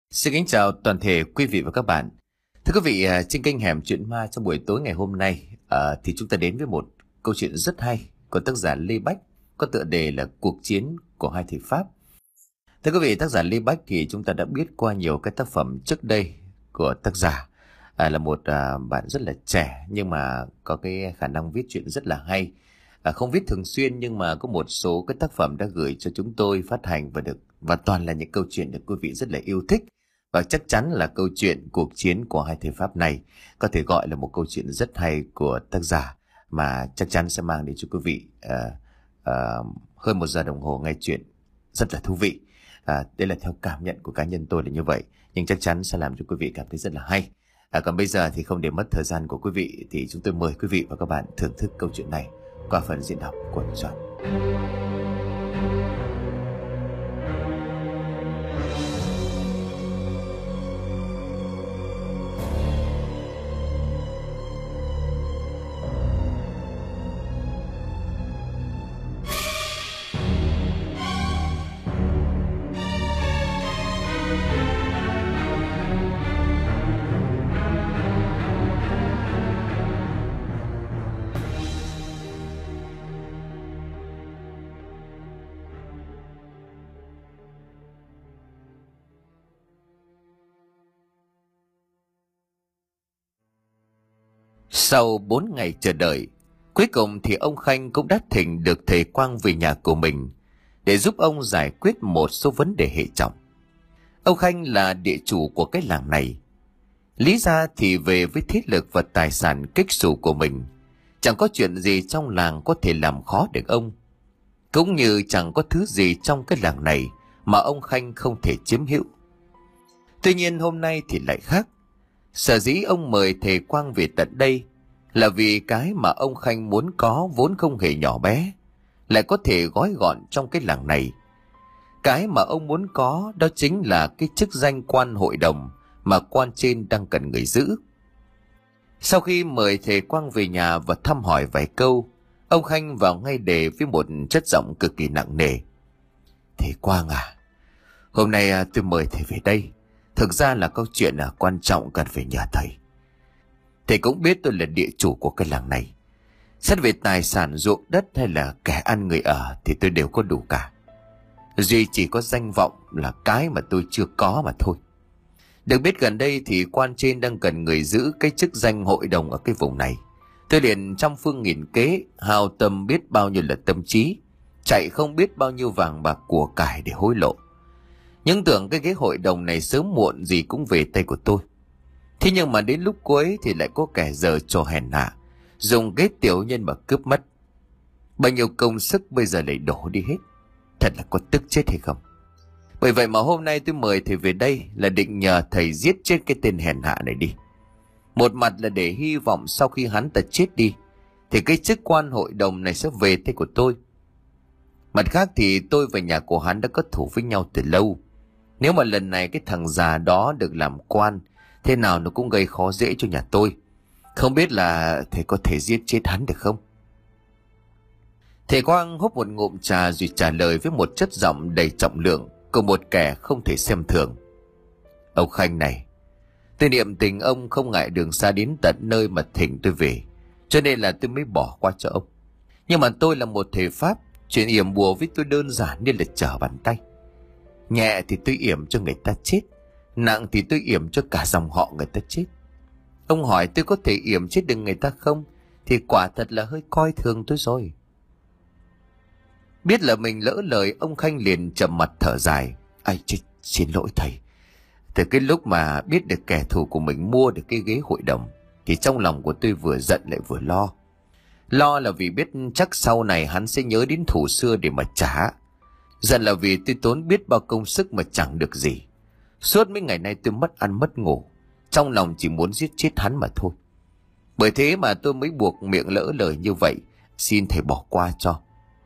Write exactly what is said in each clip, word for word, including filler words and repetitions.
Xin kính chào toàn thể quý vị và các bạn. Thưa quý vị, à, trên kênh Hẻm Chuyện Ma trong buổi tối ngày hôm nay à, thì chúng ta đến với một câu chuyện rất hay của tác giả Lê Bách, có tựa đề là Cuộc chiến của hai thầy Pháp. Thưa quý vị, tác giả Lê Bách thì chúng ta đã biết qua nhiều cái tác phẩm trước đây của tác giả. À, là một à, bạn rất là trẻ nhưng mà có cái khả năng viết chuyện rất là hay. À, không viết thường xuyên nhưng mà có một số cái tác phẩm đã gửi cho chúng tôi phát hành và được và toàn là những câu chuyện được quý vị rất là yêu thích. Và chắc chắn là câu chuyện Cuộc chiến của hai thầy Pháp này có thể gọi là một câu chuyện rất hay của tác giả, mà chắc chắn sẽ mang đến cho quý vị uh, uh, hơn một giờ đồng hồ nghe chuyện rất là thú vị. Uh, đây là theo cảm nhận của cá nhân tôi là như vậy, nhưng chắc chắn sẽ làm cho quý vị cảm thấy rất là hay. Uh, còn bây giờ thì không để mất thời gian của quý vị thì chúng tôi mời quý vị và các bạn thưởng thức câu chuyện này qua phần diễn đọc của Doãn. Sau bốn ngày chờ đợi, cuối cùng thì ông Khanh cũng đã thỉnh được thầy Quang về nhà của mình để giúp ông giải quyết một số vấn đề hệ trọng. Ông Khanh là địa chủ của cái làng này. Lý ra thì về với thế lực và tài sản kích xù của mình, chẳng có chuyện gì trong làng có thể làm khó được ông. Cũng như chẳng có thứ gì trong cái làng này mà ông Khanh không thể chiếm hữu. Tuy nhiên hôm nay thì lại khác. Sở dĩ ông mời thầy Quang về tận đây là vì cái mà ông Khanh muốn có vốn không hề nhỏ bé, lại có thể gói gọn trong cái làng này. Cái mà ông muốn có đó chính là cái chức danh quan hội đồng mà quan trên đang cần người giữ. Sau khi mời thầy Quang về nhà và thăm hỏi vài câu, ông Khanh vào ngay đề với một chất giọng cực kỳ nặng nề. Thầy Quang à, hôm nay tôi mời thầy về đây thực ra là câu chuyện là quan trọng cần phải nhờ thầy. Thầy cũng biết tôi là địa chủ của cái làng này. Xét về tài sản ruộng đất hay là kẻ ăn người ở thì tôi đều có đủ cả. Duy chỉ có danh vọng là cái mà tôi chưa có mà thôi. Được biết gần đây thì quan trên đang cần người giữ cái chức danh hội đồng ở cái vùng này. Tôi liền trăm phương nghìn kế, hao tâm biết bao nhiêu là tâm trí, chạy không biết bao nhiêu vàng bạc của cải để hối lộ. Nhưng tưởng cái ghế hội đồng này sớm muộn gì cũng về tay của tôi. Thế nhưng mà đến lúc cuối thì lại có kẻ giở trò hèn hạ, dùng ghế tiểu nhân mà cướp mất. Bao nhiêu công sức bây giờ lại đổ đi hết. Thật là có tức chết hay không? Bởi vậy mà hôm nay tôi mời thầy về đây là định nhờ thầy giết chết cái tên hèn hạ này đi. Một mặt là để hy vọng sau khi hắn ta chết đi thì cái chức quan hội đồng này sẽ về tay của tôi. Mặt khác thì tôi và nhà của hắn đã có thủ với nhau từ lâu. Nếu mà lần này cái thằng già đó được làm quan, thế nào nó cũng gây khó dễ cho nhà tôi. Không biết là thầy có thể giết chết hắn được không? Thầy Quang húp một ngụm trà rồi trả lời với một chất giọng đầy trọng lượng của một kẻ không thể xem thường. Ông Khanh này, tôi niệm tình ông không ngại đường xa đến tận nơi mà thỉnh tôi về, cho nên là tôi mới bỏ qua cho ông. Nhưng mà tôi là một thầy Pháp, chuyện yểm bùa với tôi đơn giản như là trở bàn tay. Nhẹ thì tôi yểm cho người ta chết, nặng thì tôi yểm cho cả dòng họ người ta chết. Ông hỏi tôi có thể yểm chết được người ta không thì quả thật là hơi coi thường tôi rồi. Biết là mình lỡ lời, ông Khanh liền trầm mặt thở dài. Ai ch- xin lỗi thầy. Từ cái lúc mà biết được kẻ thù của mình mua được cái ghế hội đồng thì trong lòng của tôi vừa giận lại vừa lo. Lo là vì biết chắc sau này hắn sẽ nhớ đến thù xưa để mà trả. Giận là vì tôi tốn biết bao công sức mà chẳng được gì. Suốt mấy ngày nay tôi mất ăn mất ngủ, trong lòng chỉ muốn giết chết hắn mà thôi. Bởi thế mà tôi mới buộc miệng lỡ lời như vậy. Xin thầy bỏ qua cho.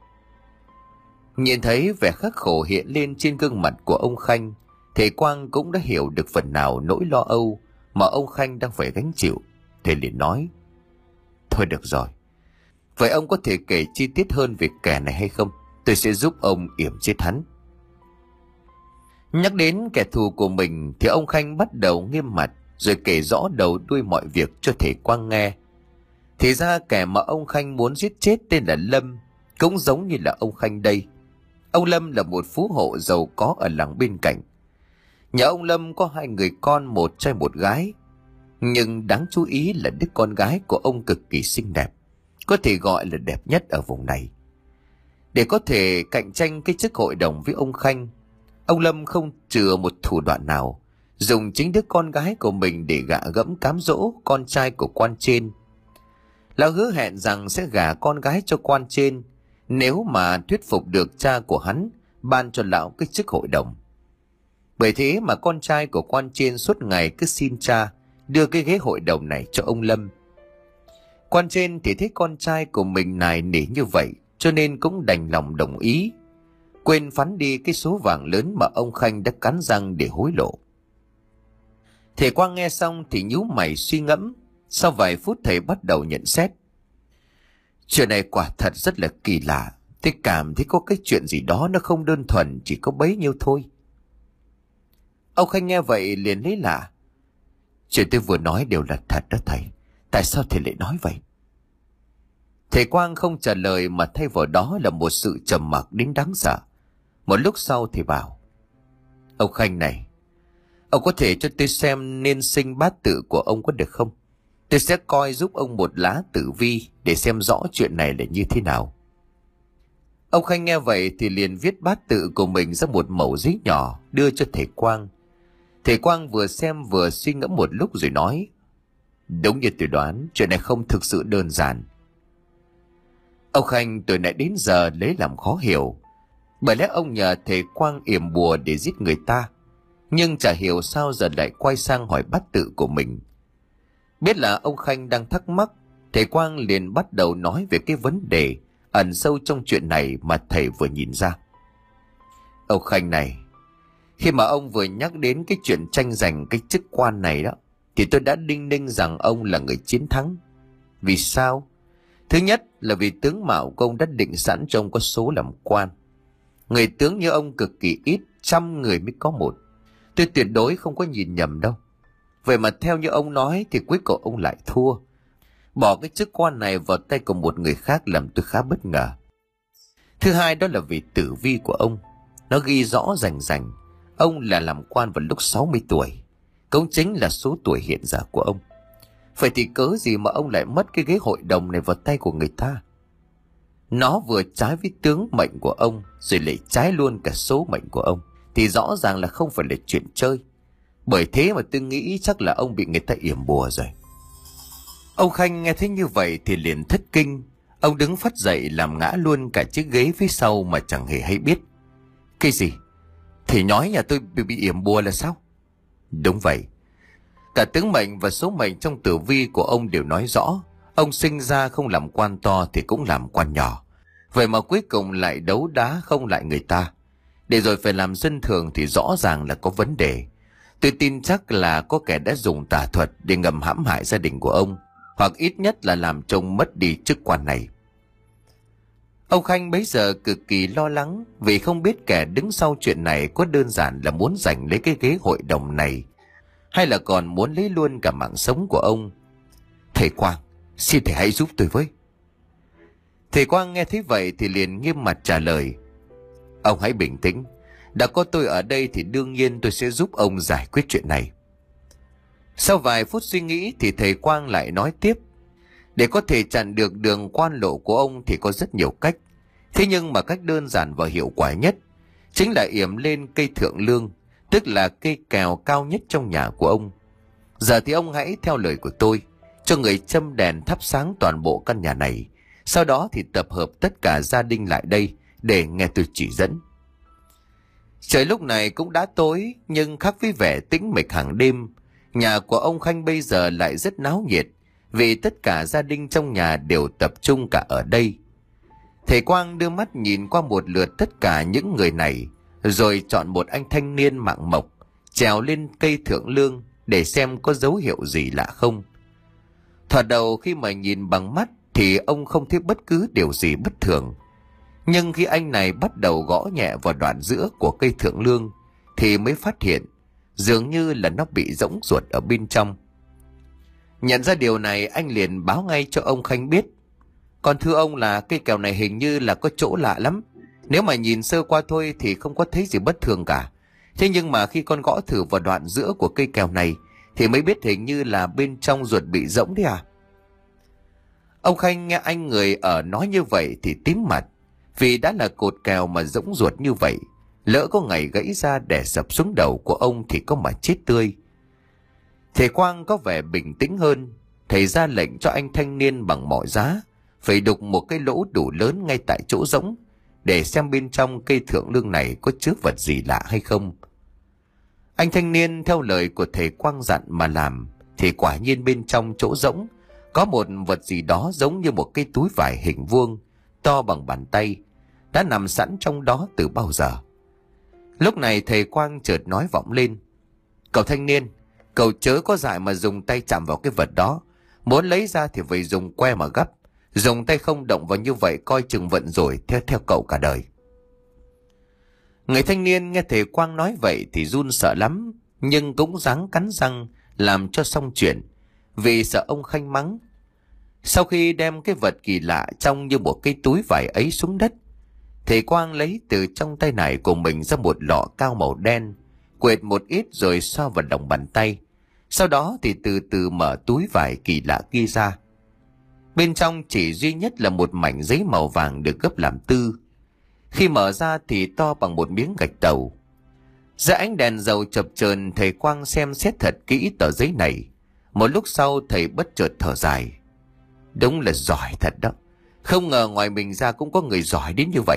Nhìn thấy vẻ khắc khổ hiện lên trên gương mặt của ông Khanh, thầy Quang cũng đã hiểu được phần nào nỗi lo âu mà ông Khanh đang phải gánh chịu. Thầy liền nói: Thôi được rồi, vậy ông có thể kể chi tiết hơn về kẻ này hay không? Tôi sẽ giúp ông yểm chết hắn. Nhắc đến kẻ thù của mình thì ông Khanh bắt đầu nghiêm mặt, rồi kể rõ đầu đuôi mọi việc cho thầy Quang nghe. Thì ra kẻ mà ông Khanh muốn giết chết tên là Lâm, cũng giống như là ông Khanh đây. Ông Lâm là một phú hộ giàu có ở làng bên cạnh. Nhà ông Lâm có hai người con, một trai một gái. Nhưng đáng chú ý là đứa con gái của ông cực kỳ xinh đẹp, có thể gọi là đẹp nhất ở vùng này. Để có thể cạnh tranh cái chức hội đồng với ông Khanh, ông Lâm không chừa một thủ đoạn nào, dùng chính đứa con gái của mình để gạ gẫm cám dỗ con trai của quan trên. Lão hứa hẹn rằng sẽ gả con gái cho quan trên nếu mà thuyết phục được cha của hắn ban cho lão cái chức hội đồng. Bởi thế mà con trai của quan trên suốt ngày cứ xin cha đưa cái ghế hội đồng này cho ông Lâm. Quan trên thì thấy con trai của mình nài nỉ như vậy, cho nên cũng đành lòng đồng ý, quên phắn đi cái số vàng lớn mà ông Khanh đã cắn răng để hối lộ. Thầy Quang nghe xong thì nhíu mày suy ngẫm. Sau vài phút thầy bắt đầu nhận xét. Chuyện này quả thật rất là kỳ lạ. Tôi cảm thấy có cái chuyện gì đó nó không đơn thuần chỉ có bấy nhiêu thôi. Ông Khanh nghe vậy liền lấy lạ. Chuyện tôi vừa nói đều là thật đó thầy. Tại sao thầy lại nói vậy? Thầy Quang không trả lời mà thay vào đó là một sự trầm mặc đến đáng sợ. Một lúc sau thì bảo. Ông Khanh này, ông có thể cho tôi xem nên sinh bát tự của ông có được không? Tôi sẽ coi giúp ông một lá tử vi để xem rõ chuyện này là như thế nào. Ông Khanh nghe vậy thì liền viết bát tự của mình ra một mẩu giấy nhỏ đưa cho thầy Quang. Thầy Quang vừa xem vừa suy ngẫm một lúc rồi nói. Đúng như tôi đoán, chuyện này không thực sự đơn giản. Ông Khanh từ nãy đến giờ lấy làm khó hiểu. Bởi lẽ ông nhờ thầy Quang yểm bùa để giết người ta, nhưng chả hiểu sao giờ lại quay sang hỏi bát tự của mình. Biết là ông Khanh đang thắc mắc, thầy Quang liền bắt đầu nói về cái vấn đề ẩn sâu trong chuyện này mà thầy vừa nhìn ra. Ông Khanh này, khi mà ông vừa nhắc đến cái chuyện tranh giành cái chức quan này đó, thì tôi đã đinh ninh rằng ông là người chiến thắng. Vì sao? Thứ nhất là vì tướng mạo của ông đã định sẵn cho ông có số làm quan. Người tướng như ông cực kỳ ít, trăm người mới có một. Tôi tuyệt đối không có nhìn nhầm đâu. Vậy mà theo như ông nói thì cuối cùng ông lại thua, bỏ cái chức quan này vào tay của một người khác, làm tôi khá bất ngờ. Thứ hai đó là vì tử vi của ông, nó ghi rõ rành rành ông là làm quan vào lúc sáu mươi tuổi, cũng chính là số tuổi hiện giờ của ông. Vậy thì cớ gì mà ông lại mất cái ghế hội đồng này vào tay của người ta? Nó vừa trái với tướng mệnh của ông, rồi lại trái luôn cả số mệnh của ông, thì rõ ràng là không phải là chuyện chơi. Bởi thế mà tôi nghĩ chắc là ông bị người ta yểm bùa rồi. Ông Khanh nghe thấy như vậy thì liền thất kinh. Ông đứng phắt dậy làm ngã luôn cả chiếc ghế phía sau mà chẳng hề hay biết. Cái gì? Thì nói nhà tôi bị, bị yểm bùa là sao? Đúng vậy. Cả tướng mệnh và số mệnh trong tử vi của ông đều nói rõ. Ông sinh ra không làm quan to thì cũng làm quan nhỏ. Vậy mà cuối cùng lại đấu đá không lại người ta. Để rồi phải làm dân thường thì rõ ràng là có vấn đề. Tôi tin chắc là có kẻ đã dùng tà thuật để ngầm hãm hại gia đình của ông, hoặc ít nhất là làm cho ông mất đi chức quan này. Ông Khanh bấy giờ cực kỳ lo lắng vì không biết kẻ đứng sau chuyện này có đơn giản là muốn giành lấy cái ghế hội đồng này, hay là còn muốn lấy luôn cả mạng sống của ông. Thầy Quang, xin thầy hãy giúp tôi với. Thầy Quang nghe thấy vậy thì liền nghiêm mặt trả lời. Ông hãy bình tĩnh. Đã có tôi ở đây thì đương nhiên tôi sẽ giúp ông giải quyết chuyện này. Sau vài phút suy nghĩ thì thầy Quang lại nói tiếp. Để có thể chặn được đường quan lộ của ông thì có rất nhiều cách. Thế nhưng mà cách đơn giản và hiệu quả nhất chính là yểm lên cây thượng lương, tức là cây kèo cao nhất trong nhà của ông. Giờ thì ông hãy theo lời của tôi, cho người châm đèn thắp sáng toàn bộ căn nhà này. Sau đó thì tập hợp tất cả gia đình lại đây để nghe tôi chỉ dẫn. Trời lúc này cũng đã tối, nhưng khác với vẻ tĩnh mịch hàng đêm, nhà của ông Khanh bây giờ lại rất náo nhiệt, vì tất cả gia đình trong nhà đều tập trung cả ở đây. Thầy Quang đưa mắt nhìn qua một lượt tất cả những người này, rồi chọn một anh thanh niên mạng mộc, trèo lên cây thượng lương để xem có dấu hiệu gì lạ không. Thoạt đầu khi mà nhìn bằng mắt thì ông không thấy bất cứ điều gì bất thường. Nhưng khi anh này bắt đầu gõ nhẹ vào đoạn giữa của cây thượng lương thì mới phát hiện dường như là nó bị rỗng ruột ở bên trong. Nhận ra điều này, anh liền báo ngay cho ông Khanh biết. Còn thưa ông, là cây kèo này hình như là có chỗ lạ lắm. Nếu mà nhìn sơ qua thôi thì không có thấy gì bất thường cả. Thế nhưng mà khi con gõ thử vào đoạn giữa của cây kèo này thì mới biết hình như là bên trong ruột bị rỗng đấy à. Ông Khanh nghe anh người ở nói như vậy thì tím mặt, vì đã là cột kèo mà rỗng ruột như vậy, lỡ có ngày gãy ra đè sập xuống đầu của ông thì có mà chết tươi. Thầy Quang có vẻ bình tĩnh hơn. Thầy ra lệnh cho anh thanh niên bằng mọi giá phải đục một cái lỗ đủ lớn ngay tại chỗ rỗng để xem bên trong cây thượng lương này có chứa vật gì lạ hay không. Anh thanh niên theo lời của thầy Quang dặn mà làm, thì quả nhiên bên trong chỗ rỗng có một vật gì đó giống như một cái túi vải hình vuông to bằng bàn tay, đã nằm sẵn trong đó từ bao giờ. Lúc này thầy Quang chợt nói vọng lên: "Cậu thanh niên, cậu chớ có dại mà dùng tay chạm vào cái vật đó. Muốn lấy ra thì phải dùng que mà gấp. Dùng tay không động vào như vậy coi chừng vận rồi theo theo cậu cả đời." Người thanh niên nghe thầy Quang nói vậy thì run sợ lắm, nhưng cũng ráng cắn răng làm cho xong chuyện, vì sợ ông Khanh mắng. Sau khi đem cái vật kỳ lạ trong như một cái túi vải ấy xuống đất, thầy Quang lấy từ trong tay này của mình ra một lọ cao màu đen, quệt một ít rồi xoa vào lòng bàn tay. Sau đó thì từ từ mở túi vải kỳ lạ kia ra. Bên trong chỉ duy nhất là một mảnh giấy màu vàng được gấp làm tư. Khi mở ra thì to bằng một miếng gạch tàu. Dưới ánh đèn dầu chập chờn, thầy Quang xem xét thật kỹ tờ giấy này. Một lúc sau thầy bất chợt thở dài: "Đúng là giỏi thật đó. Không ngờ ngoài mình ra cũng có người giỏi đến như vậy."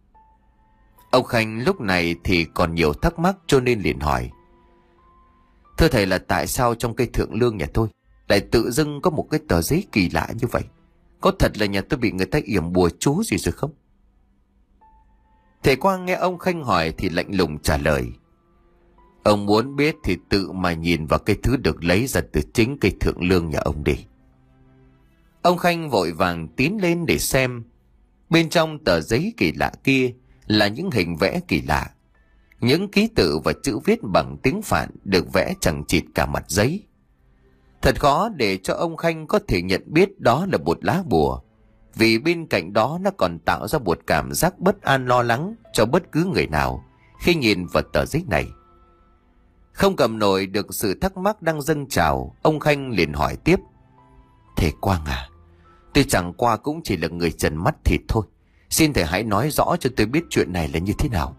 Ông Khanh lúc này thì còn nhiều thắc mắc cho nên liền hỏi: "Thưa thầy, là tại sao trong cây thượng lương nhà tôi lại tự dưng có một cái tờ giấy kỳ lạ như vậy? Có thật là nhà tôi bị người ta yểm bùa chú gì rồi không?" Thầy Quang nghe ông Khanh hỏi thì lạnh lùng trả lời: "Ông muốn biết thì tự mà nhìn vào cái thứ được lấy ra từ chính cây thượng lương nhà ông đi." Ông Khanh vội vàng tiến lên để xem. Bên trong tờ giấy kỳ lạ kia là những hình vẽ kỳ lạ, những ký tự và chữ viết bằng tiếng Phạn được vẽ chằng chịt cả mặt giấy. Thật khó để cho ông Khanh có thể nhận biết đó là một lá bùa, vì bên cạnh đó nó còn tạo ra một cảm giác bất an lo lắng cho bất cứ người nào khi nhìn vào tờ giấy này. Không cầm nổi được sự thắc mắc đang dâng trào, ông Khanh liền hỏi tiếp: "Thầy Quang à, tôi chẳng qua cũng chỉ là người trần mắt thịt thôi. Xin thầy hãy nói rõ cho tôi biết chuyện này là như thế nào."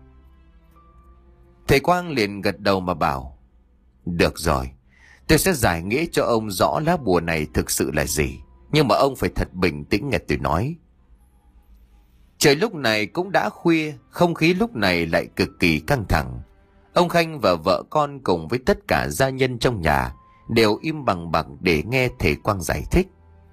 Thầy Quang liền gật đầu mà bảo: "Được rồi, tôi sẽ giải nghĩa cho ông rõ lá bùa này thực sự là gì. Nhưng mà ông phải thật bình tĩnh nghe tôi nói." Trời lúc này cũng đã khuya, không khí lúc này lại cực kỳ căng thẳng. Ông Khanh và vợ con cùng với tất cả gia nhân trong nhà đều im bằng bằng để nghe thầy Quang giải thích.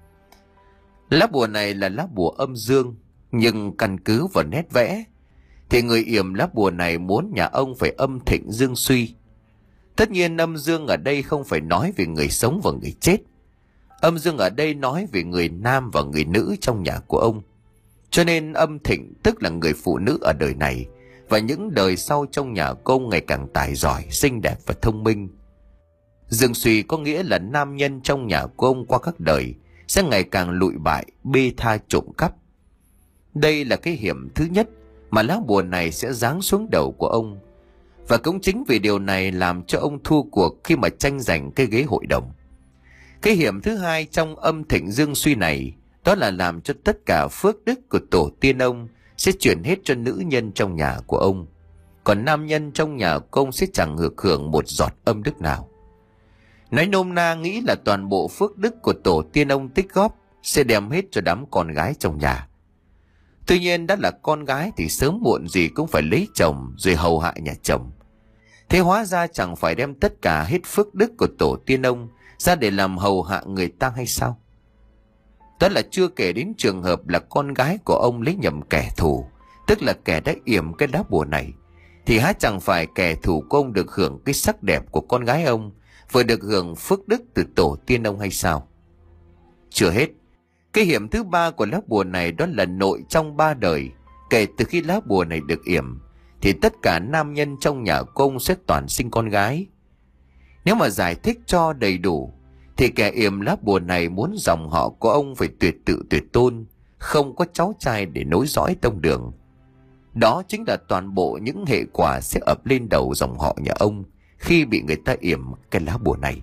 Lá bùa này là lá bùa âm dương, nhưng căn cứ vào nét vẽ thì người yểm lá bùa này muốn nhà ông phải âm thịnh dương suy. Tất nhiên âm dương ở đây không phải nói về người sống và người chết. Âm dương ở đây nói về người nam và người nữ trong nhà của ông. Cho nên âm thịnh tức là người phụ nữ ở đời này, và những đời sau trong nhà của ông ngày càng tài giỏi, xinh đẹp và thông minh. Dương suy có nghĩa là nam nhân trong nhà của ông qua các đời sẽ ngày càng lụi bại, bê tha, trộm cắp. Đây là cái hiểm thứ nhất mà lá bùa này sẽ giáng xuống đầu của ông. Và cũng chính vì điều này làm cho ông thua cuộc khi mà tranh giành cái ghế hội đồng. Cái hiểm thứ hai trong âm thịnh dương suy này, đó là làm cho tất cả phước đức của tổ tiên ông sẽ chuyển hết cho nữ nhân trong nhà của ông. Còn nam nhân trong nhà của ông sẽ chẳng được hưởng một giọt âm đức nào. Nói nôm na nghĩ là toàn bộ phước đức của tổ tiên ông tích góp sẽ đem hết cho đám con gái trong nhà. Tuy nhiên đã là con gái thì sớm muộn gì cũng phải lấy chồng rồi hầu hạ nhà chồng. Thế hóa ra chẳng phải đem tất cả hết phước đức của tổ tiên ông ra để làm hầu hạ người ta hay sao? Đó là chưa kể đến trường hợp là con gái của ông lấy nhầm kẻ thù, tức là kẻ đã yểm cái lá bùa này, thì há chẳng phải kẻ thù của ông được hưởng cái sắc đẹp của con gái ông, vừa được hưởng phước đức từ tổ tiên ông hay sao? Chưa hết, cái hiểm thứ ba của lá bùa này đó là nội trong ba đời kể từ khi lá bùa này được yểm thì tất cả nam nhân trong nhà của ông sẽ toàn sinh con gái. Nếu mà giải thích cho đầy đủ thì kẻ yểm lá bùa này muốn dòng họ của ông phải tuyệt tự tuyệt tôn, không có cháu trai để nối dõi tông đường. Đó chính là toàn bộ những hệ quả sẽ ập lên đầu dòng họ nhà ông khi bị người ta yểm cái lá bùa này.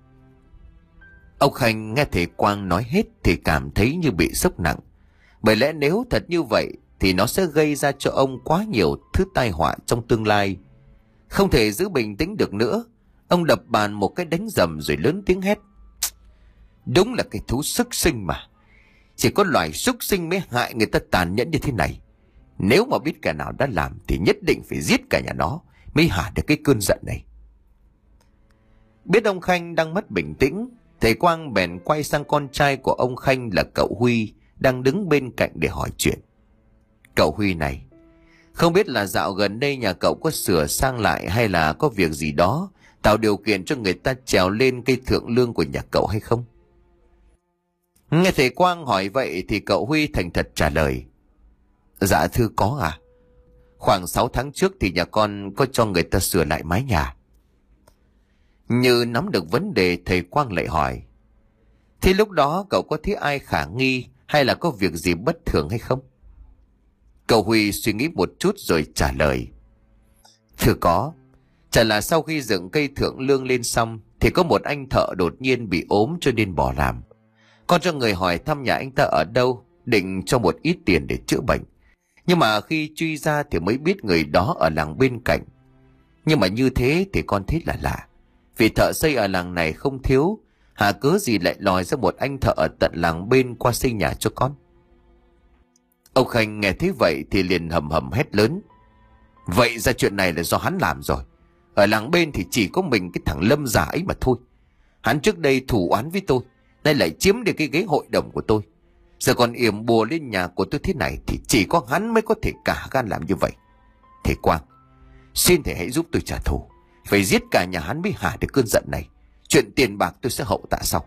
Ông Khanh nghe thầy Quang nói hết thì cảm thấy như bị sốc nặng. Bởi lẽ nếu thật như vậy thì nó sẽ gây ra cho ông quá nhiều thứ tai họa trong tương lai. Không thể giữ bình tĩnh được nữa, ông đập bàn một cái đánh rầm rồi lớn tiếng hét: Đúng là cái thú súc sinh mà. Chỉ có loài súc sinh mới hại người ta tàn nhẫn như thế này. Nếu mà biết kẻ nào đã làm thì nhất định phải giết cả nhà nó mới hả được cái cơn giận này. Biết ông Khanh đang mất bình tĩnh, thầy Quang bèn quay sang con trai của ông Khanh là cậu Huy đang đứng bên cạnh để hỏi chuyện. Cậu Huy này, không biết là dạo gần đây nhà cậu có sửa sang lại hay là có việc gì đó tạo điều kiện cho người ta trèo lên cây thượng lương của nhà cậu hay không? Nghe thầy Quang hỏi vậy thì cậu Huy thành thật trả lời: Dạ thưa có à. Khoảng sáu tháng trước thì nhà con có cho người ta sửa lại mái nhà. Như nắm được vấn đề, thầy Quang lại hỏi: Thế lúc đó cậu có thấy ai khả nghi hay là có việc gì bất thường hay không? Cậu Huy suy nghĩ một chút rồi trả lời: Thưa có. Chả là sau khi dựng cây thượng lương lên xong thì có một anh thợ đột nhiên bị ốm cho nên bỏ làm. Con cho người hỏi thăm nhà anh ta ở đâu, định cho một ít tiền để chữa bệnh. Nhưng mà khi truy ra thì mới biết người đó ở làng bên cạnh. Nhưng mà như thế thì con thấy là lạ. Vì thợ xây ở làng này không thiếu, hà cớ gì lại lòi ra một anh thợ ở tận làng bên qua xây nhà cho con. Ông Khanh nghe thấy vậy thì liền hầm hầm hét lớn: Vậy ra chuyện này là do hắn làm rồi. Ở làng bên thì chỉ có mình cái thằng Lâm già ấy mà thôi. Hắn trước đây thù oán với tôi, nay lại chiếm được cái ghế hội đồng của tôi. Giờ còn yểm bùa lên nhà của tôi thế này thì chỉ có hắn mới có thể cả gan làm như vậy. Thầy Quang, xin thầy hãy giúp tôi trả thù. Phải giết cả nhà hắn mới hả được cơn giận này. Chuyện tiền bạc tôi sẽ hậu tạ sau.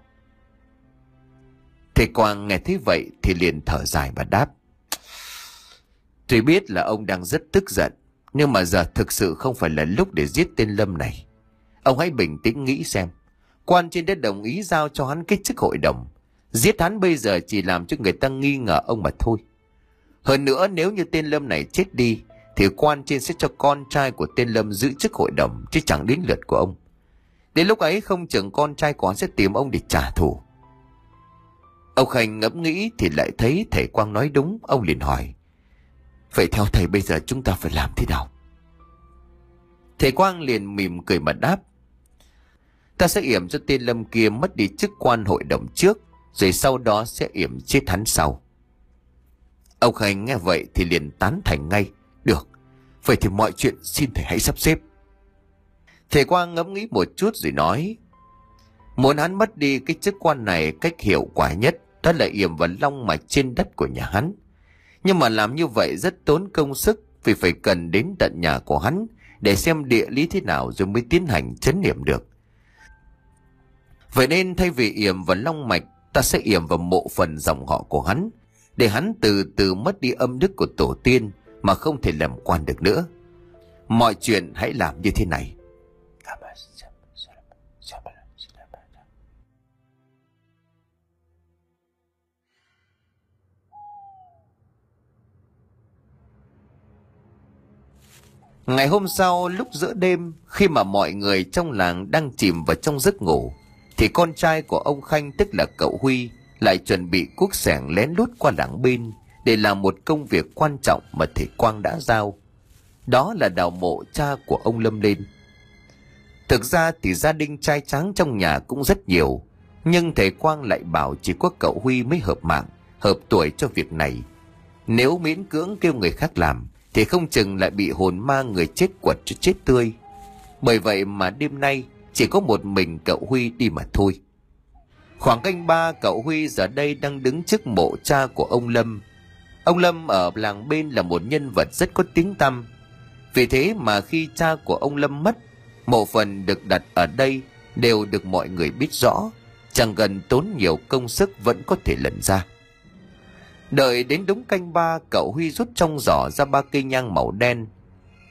Thầy Quang nghe thấy vậy thì liền thở dài và đáp: Tôi biết là ông đang rất tức giận, nhưng mà giờ thực sự không phải là lúc để giết tên Lâm này. Ông hãy bình tĩnh nghĩ xem. Quan trên đã đồng ý giao cho hắn cái chức hội đồng. Giết hắn bây giờ chỉ làm cho người ta nghi ngờ ông mà thôi. Hơn nữa, nếu như tên Lâm này chết đi thì quan trên sẽ cho con trai của tên Lâm giữ chức hội đồng, chứ chẳng đến lượt của ông. Đến lúc ấy không chừng con trai của hắn sẽ tìm ông để trả thù. Ông Khanh ngẫm nghĩ thì lại thấy thầy Quang nói đúng. Ông liền hỏi: Vậy theo thầy bây giờ chúng ta phải làm thế nào? Thầy Quang liền mỉm cười mà đáp: Ta sẽ yểm cho tên Lâm kia mất đi chức quan hội đồng trước, rồi sau đó sẽ yểm chết hắn sau. Ông Khanh nghe vậy thì liền tán thành ngay: Được, vậy thì mọi chuyện xin thầy hãy sắp xếp. Thầy Quang ngẫm nghĩ một chút rồi nói: Muốn hắn mất đi cái chức quan này, cách hiệu quả nhất đó là yểm vào long mạch trên đất của nhà hắn. Nhưng mà làm như vậy rất tốn công sức, vì phải cần đến tận nhà của hắn để xem địa lý thế nào rồi mới tiến hành trấn yểm được. Vậy nên thay vì yểm vào long mạch, ta sẽ yểm vào mộ phần dòng họ của hắn, để hắn từ từ mất đi âm đức của tổ tiên mà không thể làm quan được nữa. Mọi chuyện hãy làm như thế này. Ngày hôm sau, lúc giữa đêm, khi mà mọi người trong làng đang chìm vào trong giấc ngủ, thì con trai của ông Khanh, tức là cậu Huy, lại chuẩn bị cuốc xẻng lén lút qua làng bên để làm một công việc quan trọng mà thầy Quang đã giao. Đó là đào mộ cha của ông Lâm lên. Thực ra thì gia đình trai tráng trong nhà cũng rất nhiều, nhưng thầy Quang lại bảo chỉ có cậu Huy mới hợp mạng, hợp tuổi cho việc này. Nếu miễn cưỡng kêu người khác làm thì không chừng lại bị hồn ma người chết quật cho chết tươi. Bởi vậy mà đêm nay chỉ có một mình cậu Huy đi mà thôi. Khoảng canh ba, cậu Huy giờ đây đang đứng trước mộ cha của ông Lâm. Ông Lâm ở làng bên là một nhân vật rất có tiếng tăm. Vì thế mà khi cha của ông Lâm mất, mộ phần được đặt ở đây đều được mọi người biết rõ, chẳng cần tốn nhiều công sức vẫn có thể lần ra. Đợi đến đúng canh ba, cậu Huy rút trong giỏ ra ba cây nhang màu đen.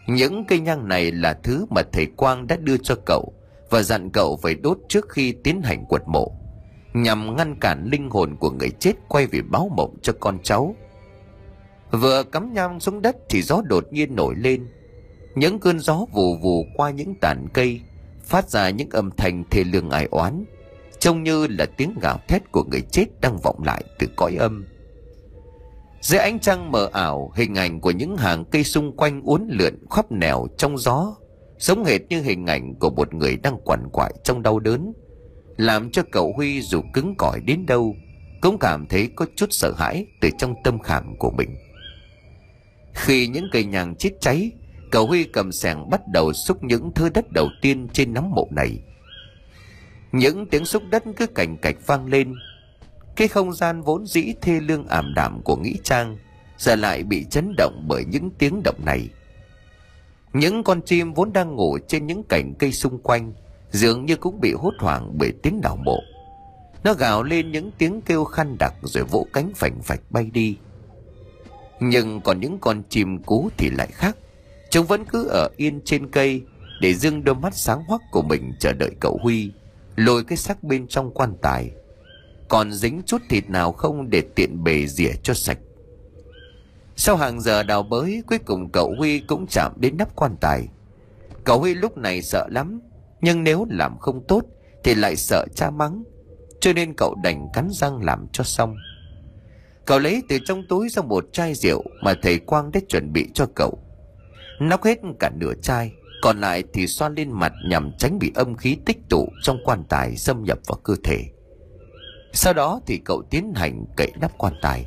Những cây nhang này là thứ mà thầy Quang đã đưa cho cậu và dặn cậu phải đốt trước khi tiến hành quật mộ, nhằm ngăn cản linh hồn của người chết quay về báo mộng cho con cháu. Vừa cắm nhang xuống đất thì gió đột nhiên nổi lên. Những cơn gió vù vù qua những tàn cây, phát ra những âm thanh thê lương ai oán, trông như là tiếng gào thét của người chết đang vọng lại từ cõi âm. Dưới ánh trăng mờ ảo, hình ảnh của những hàng cây xung quanh uốn lượn khắp nẻo trong gió, giống hệt như hình ảnh của một người đang quằn quại trong đau đớn, làm cho cậu Huy dù cứng cỏi đến đâu cũng cảm thấy có chút sợ hãi từ trong tâm khảm của mình. Khi những cây nhang chết cháy, cậu Huy cầm xẻng bắt đầu xúc những thớ đất đầu tiên trên nắm mộ này. Những tiếng xúc đất cứ cành cạch vang lên. Cái không gian vốn dĩ thê lương ảm đạm của nghĩa trang giờ lại bị chấn động bởi những tiếng động này. Những con chim vốn đang ngủ trên những cành cây xung quanh dường như cũng bị hốt hoảng bởi tiếng đào mộ. Nó gào lên những tiếng kêu khăn đặc rồi vỗ cánh phành phạch bay đi. Nhưng còn những con chim cú thì lại khác. Chúng vẫn cứ ở yên trên cây để dương đôi mắt sáng hoắc của mình chờ đợi cậu Huy lôi cái xác bên trong quan tài, còn dính chút thịt nào không để tiện bề rỉa cho sạch. Sau hàng giờ đào bới, cuối cùng cậu Huy cũng chạm đến nắp quan tài. Cậu Huy lúc này sợ lắm, nhưng nếu làm không tốt thì lại sợ cha mắng, cho nên cậu đành cắn răng làm cho xong. Cậu lấy từ trong túi ra một chai rượu mà thầy Quang đã chuẩn bị cho cậu, nóc hết cả nửa chai, còn lại thì xoa lên mặt nhằm tránh bị âm khí tích tụ trong quan tài xâm nhập vào cơ thể. Sau đó thì cậu tiến hành cậy nắp quan tài.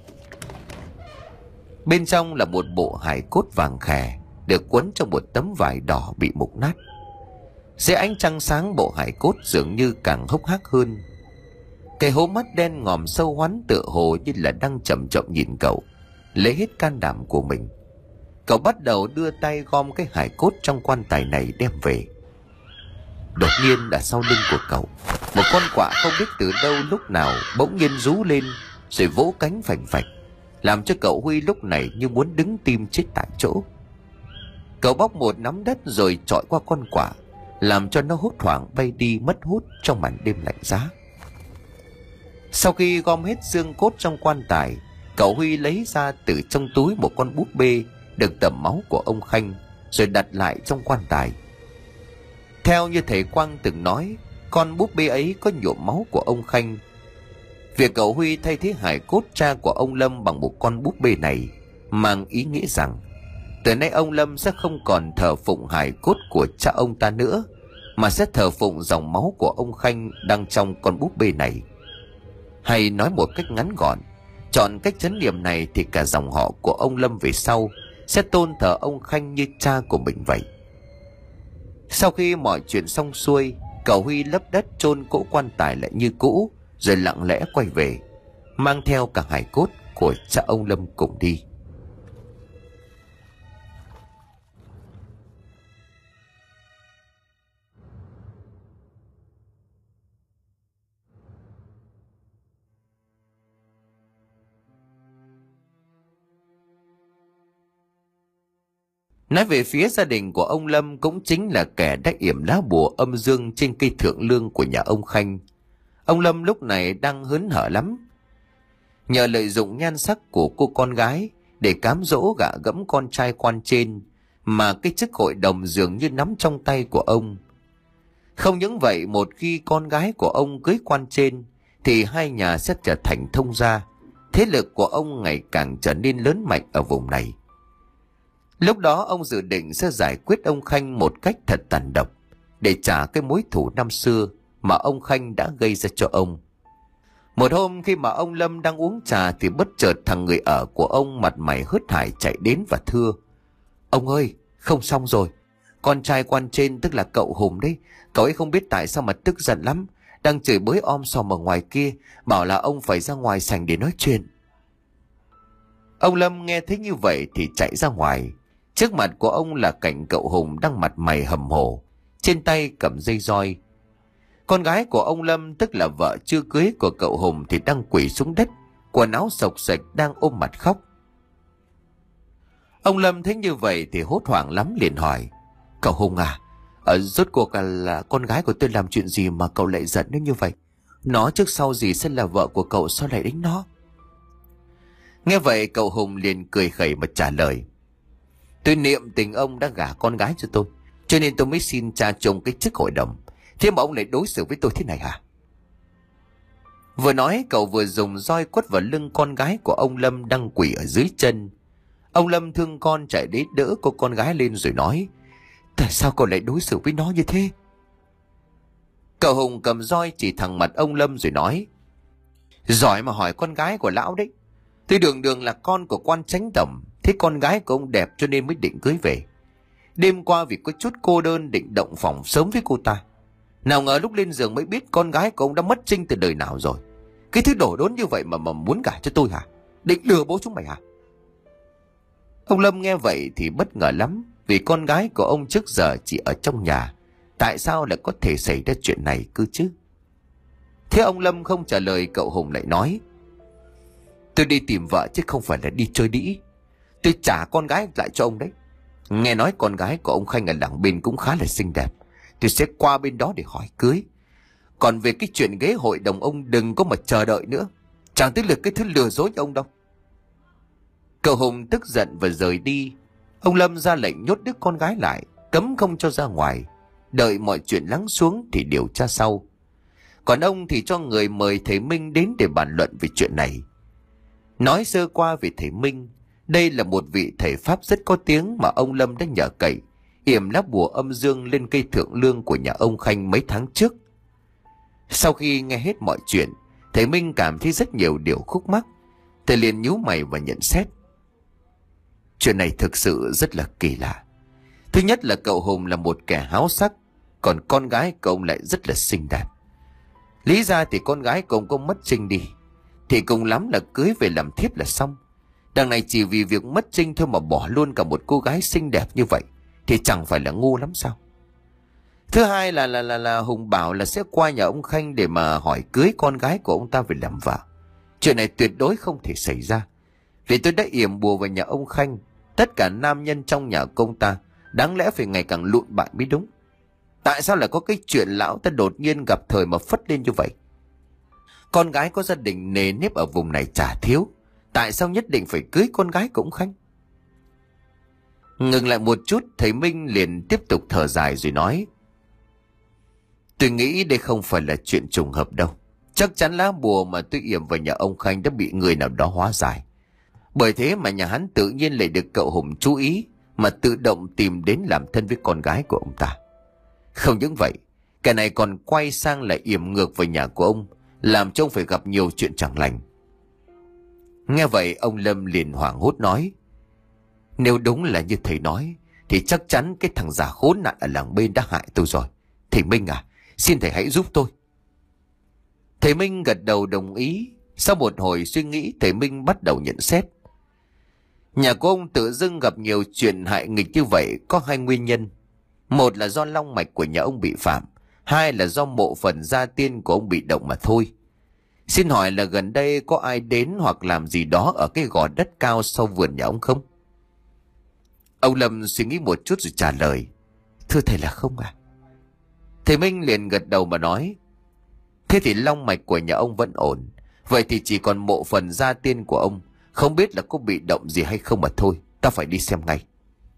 Bên trong là một bộ hài cốt vàng khè được quấn trong một tấm vải đỏ bị mục nát. Dưới ánh trăng sáng, bộ hài cốt dường như càng hốc hác hơn. Cái hố mắt đen ngòm sâu hoắm tựa hồ như là đang chậm chậm nhìn cậu, lấy hết can đảm của mình. Cậu bắt đầu đưa tay gom cái hài cốt trong quan tài này đem về. Đột nhiên là sau lưng của cậu, một con quạ không biết từ đâu lúc nào bỗng nhiên rú lên rồi vỗ cánh phành phạch, làm cho cậu Huy lúc này như muốn đứng tim chết tại chỗ. Cậu bóc một nắm đất rồi chọi qua con quạ, làm cho nó hốt hoảng bay đi mất hút trong màn đêm lạnh giá. Sau khi gom hết xương cốt trong quan tài, cậu Huy lấy ra từ trong túi một con búp bê được tẩm máu của ông Khanh rồi đặt lại trong quan tài. Theo như thầy Quang từng nói, con búp bê ấy có nhuộm máu của ông Khanh. Việc cậu Huy thay thế hài cốt cha của ông Lâm bằng một con búp bê này mang ý nghĩa rằng từ nay ông Lâm sẽ không còn thờ phụng hài cốt của cha ông ta nữa, mà sẽ thờ phụng dòng máu của ông Khanh đang trong con búp bê này. Hay nói một cách ngắn gọn, chọn cách trấn niệm này thì cả dòng họ của ông Lâm về sau sẽ tôn thờ ông Khanh như cha của mình vậy. Sau khi mọi chuyện xong xuôi, cậu Huy lấp đất chôn cỗ quan tài lại như cũ, rồi lặng lẽ quay về, mang theo cả hài cốt của cha ông Lâm cùng đi. Nói về phía gia đình của ông Lâm, cũng chính là kẻ đã yểm lá bùa âm dương trên cây thượng lương của nhà ông Khanh. Ông Lâm lúc này đang hớn hở lắm. Nhờ lợi dụng nhan sắc của cô con gái để cám dỗ gạ gẫm con trai quan trên, mà cái chức hội đồng dường như nắm trong tay của ông. Không những vậy, một khi con gái của ông cưới quan trên thì hai nhà sẽ trở thành thông gia. Thế lực của ông ngày càng trở nên lớn mạnh ở vùng này. Lúc đó ông dự định sẽ giải quyết ông Khanh một cách thật tàn độc, để trả cái mối thù năm xưa mà ông Khanh đã gây ra cho ông. Một hôm khi mà ông Lâm đang uống trà thì bất chợt thằng người ở của ông mặt mày hớt hải chạy đến và thưa: "Ông ơi, không xong rồi. Con trai quan trên, tức là cậu Hùng đấy, cậu ấy không biết tại sao mà tức giận lắm, đang chửi bới om sòm ở ngoài kia, bảo là ông phải ra ngoài sảnh để nói chuyện." Ông Lâm nghe thấy như vậy thì chạy ra ngoài. Trước mặt của ông là cảnh cậu Hùng đang mặt mày hầm hổ, trên tay cầm dây roi. Con gái của ông Lâm, tức là vợ chưa cưới của cậu Hùng, thì đang quỳ xuống đất, quần áo xộc xệch, đang ôm mặt khóc. Ông Lâm thấy như vậy thì hốt hoảng lắm, liền hỏi: Cậu Hùng à, ở rốt cuộc là con gái của tôi làm chuyện gì mà cậu lại giận nó như vậy? Nó trước sau gì sẽ là vợ của cậu, sao lại đánh nó? Nghe vậy cậu Hùng liền cười khẩy mà trả lời: Tôi niệm tình ông đã gả con gái cho tôi, cho nên tôi mới xin cha chồng cái chức hội đồng. Thế mà ông lại đối xử với tôi thế này hả? Vừa nói cậu vừa dùng roi quất vào lưng con gái của ông Lâm đang quỳ ở dưới chân. Ông Lâm thương con chạy đến đỡ cô con gái lên rồi nói: Tại sao cậu lại đối xử với nó như thế? Cậu Hùng cầm roi chỉ thẳng mặt ông Lâm rồi nói: Giỏi mà hỏi con gái của lão đấy. Tôi đường đường là con của quan chánh tổng, thế con gái của ông đẹp cho nên mới định cưới về. Đêm qua vì có chút cô đơn định động phòng sớm với cô ta. Nào ngờ lúc lên giường mới biết con gái của ông đã mất trinh từ đời nào rồi. Cái thứ đổ đốn như vậy mà mà muốn gả cho tôi hả? Định lừa bố chúng mày hả? Ông Lâm nghe vậy thì bất ngờ lắm, vì con gái của ông trước giờ chỉ ở trong nhà, tại sao lại có thể xảy ra chuyện này cơ chứ? Thế ông Lâm không trả lời, cậu Hùng lại nói: Tôi đi tìm vợ chứ không phải là đi chơi đĩ. Tôi trả con gái lại cho ông đấy. Nghe nói con gái của ông Khanh ở làng bên cũng khá là xinh đẹp, tôi sẽ qua bên đó để hỏi cưới. Còn về cái chuyện ghế hội đồng ông đừng có mà chờ đợi nữa, chẳng tới lượt cái thứ lừa dối ông đâu. Cậu Hùng tức giận và rời đi. Ông Lâm ra lệnh nhốt đứa con gái lại, cấm không cho ra ngoài, đợi mọi chuyện lắng xuống thì điều tra sau. Còn ông thì cho người mời thầy Minh đến để bàn luận về chuyện này. Nói sơ qua về thầy Minh, đây là một vị thầy Pháp rất có tiếng mà ông Lâm đã nhờ cậy, yểm lá bùa âm dương lên cây thượng lương của nhà ông Khanh mấy tháng trước. Sau khi nghe hết mọi chuyện, thầy Minh cảm thấy rất nhiều điều khúc mắc. Thầy liền nhíu mày và nhận xét: Chuyện này thực sự rất là kỳ lạ. Thứ nhất là cậu Hùng là một kẻ háo sắc, còn con gái của ông lại rất là xinh đẹp. Lý ra thì con gái của ông có mất trinh đi thì cùng lắm là cưới về làm thiếp là xong. Đằng này chỉ vì việc mất trinh thôi mà bỏ luôn cả một cô gái xinh đẹp như vậy thì chẳng phải là ngu lắm sao? Thứ hai là là là, là Hùng bảo là sẽ qua nhà ông Khanh để mà hỏi cưới con gái của ông ta về làm vợ. Chuyện này tuyệt đối không thể xảy ra, vì tôi đã yểm bùa vào nhà ông Khanh. Tất cả nam nhân trong nhà công ta đáng lẽ phải ngày càng lụn bại mới đúng. Tại sao lại có cái chuyện lão ta đột nhiên gặp thời mà phất lên như vậy? Con gái có gia đình nề nếp ở vùng này chả thiếu, tại sao nhất định phải cưới con gái của ông Khanh? Ngừng lại một chút, thầy Minh liền tiếp tục thở dài rồi nói: Tôi nghĩ đây không phải là chuyện trùng hợp đâu. Chắc chắn lá bùa mà tôi yểm vào nhà ông Khanh đã bị người nào đó hóa giải. Bởi thế mà nhà hắn tự nhiên lại được cậu Hùng chú ý mà tự động tìm đến làm thân với con gái của ông ta. Không những vậy, kẻ này còn quay sang lại yểm ngược vào nhà của ông, làm cho ông phải gặp nhiều chuyện chẳng lành. Nghe vậy ông Lâm liền hoảng hốt nói: Nếu đúng là như thầy nói thì chắc chắn cái thằng già khốn nạn ở làng bên đã hại tôi rồi. Thầy Minh à, xin thầy hãy giúp tôi. Thầy Minh gật đầu đồng ý. Sau một hồi suy nghĩ, thầy Minh bắt đầu nhận xét: Nhà của ông tự dưng gặp nhiều chuyện hại nghịch như vậy có hai nguyên nhân. Một là do long mạch của nhà ông bị phạm, hai là do mộ phần gia tiên của ông bị động mà thôi. Xin hỏi là gần đây có ai đến hoặc làm gì đó ở cái gò đất cao sau vườn nhà ông không? Ông Lâm suy nghĩ một chút rồi trả lời: Thưa thầy là không à. Thầy Minh liền gật đầu mà nói: Thế thì long mạch của nhà ông vẫn ổn. Vậy thì chỉ còn mộ phần gia tiên của ông, không biết là có bị động gì hay không mà thôi. Ta phải đi xem ngay.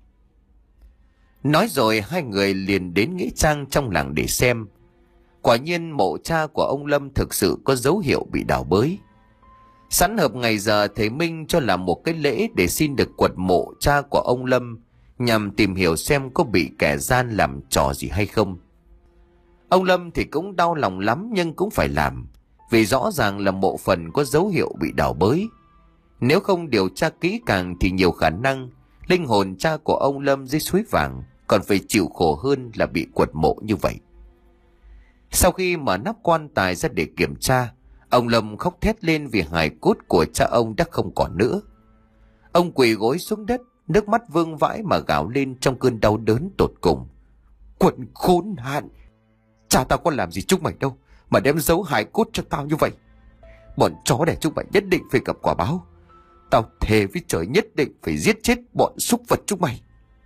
Nói rồi hai người liền đến nghĩa trang trong làng để xem. Quả nhiên mộ cha của ông Lâm thực sự có dấu hiệu bị đào bới. Sẵn hợp ngày giờ, thầy Minh cho làm một cái lễ để xin được quật mộ cha của ông Lâm, nhằm tìm hiểu xem có bị kẻ gian làm trò gì hay không. Ông Lâm thì cũng đau lòng lắm nhưng cũng phải làm, vì rõ ràng là mộ phần có dấu hiệu bị đào bới. Nếu không điều tra kỹ càng thì nhiều khả năng linh hồn cha của ông Lâm dưới suối vàng còn phải chịu khổ hơn là bị quật mộ như vậy. Sau khi mở nắp quan tài ra để kiểm tra, ông Lâm khóc thét lên vì hài cốt của cha ông đã không còn nữa. Ông quỳ gối xuống đất, nước mắt vương vãi mà gào lên trong cơn đau đớn tột cùng: Quần khốn hạn! Cha tao có làm gì chúng mày đâu mà đem giấu hài cốt cho tao như vậy. Bọn chó đẻ chúng mày nhất định phải gặp quả báo. Tao thề với trời nhất định phải giết chết bọn súc vật chúng mày.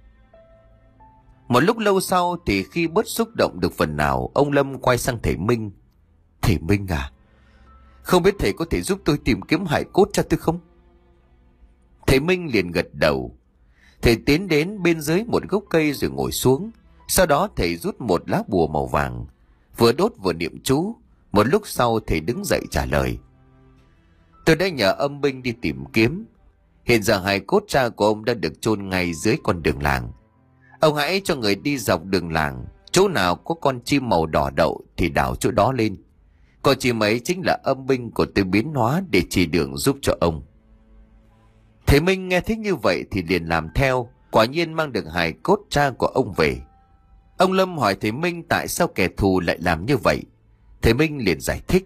Một lúc lâu sau thì khi bớt xúc động được phần nào, ông Lâm quay sang thầy Minh. Thầy Minh à, không biết thầy có thể giúp tôi tìm kiếm hài cốt cho tôi không? Thầy Minh liền gật đầu. Thầy tiến đến bên dưới một gốc cây rồi ngồi xuống. Sau đó thầy rút một lá bùa màu vàng, vừa đốt vừa niệm chú. Một lúc sau thầy đứng dậy trả lời. Tôi đã nhờ âm binh đi tìm kiếm. Hiện giờ hài cốt cha của ông đã được chôn ngay dưới con đường làng. Ông hãy cho người đi dọc đường làng, chỗ nào có con chim màu đỏ đậu thì đào chỗ đó lên. Còn chim ấy chính là âm binh của tôi biến hóa để chỉ đường giúp cho ông. Thầy Minh nghe thấy như vậy thì liền làm theo, quả nhiên mang được hài cốt cha của ông về. Ông Lâm hỏi thầy Minh tại sao kẻ thù lại làm như vậy. Thầy Minh liền giải thích.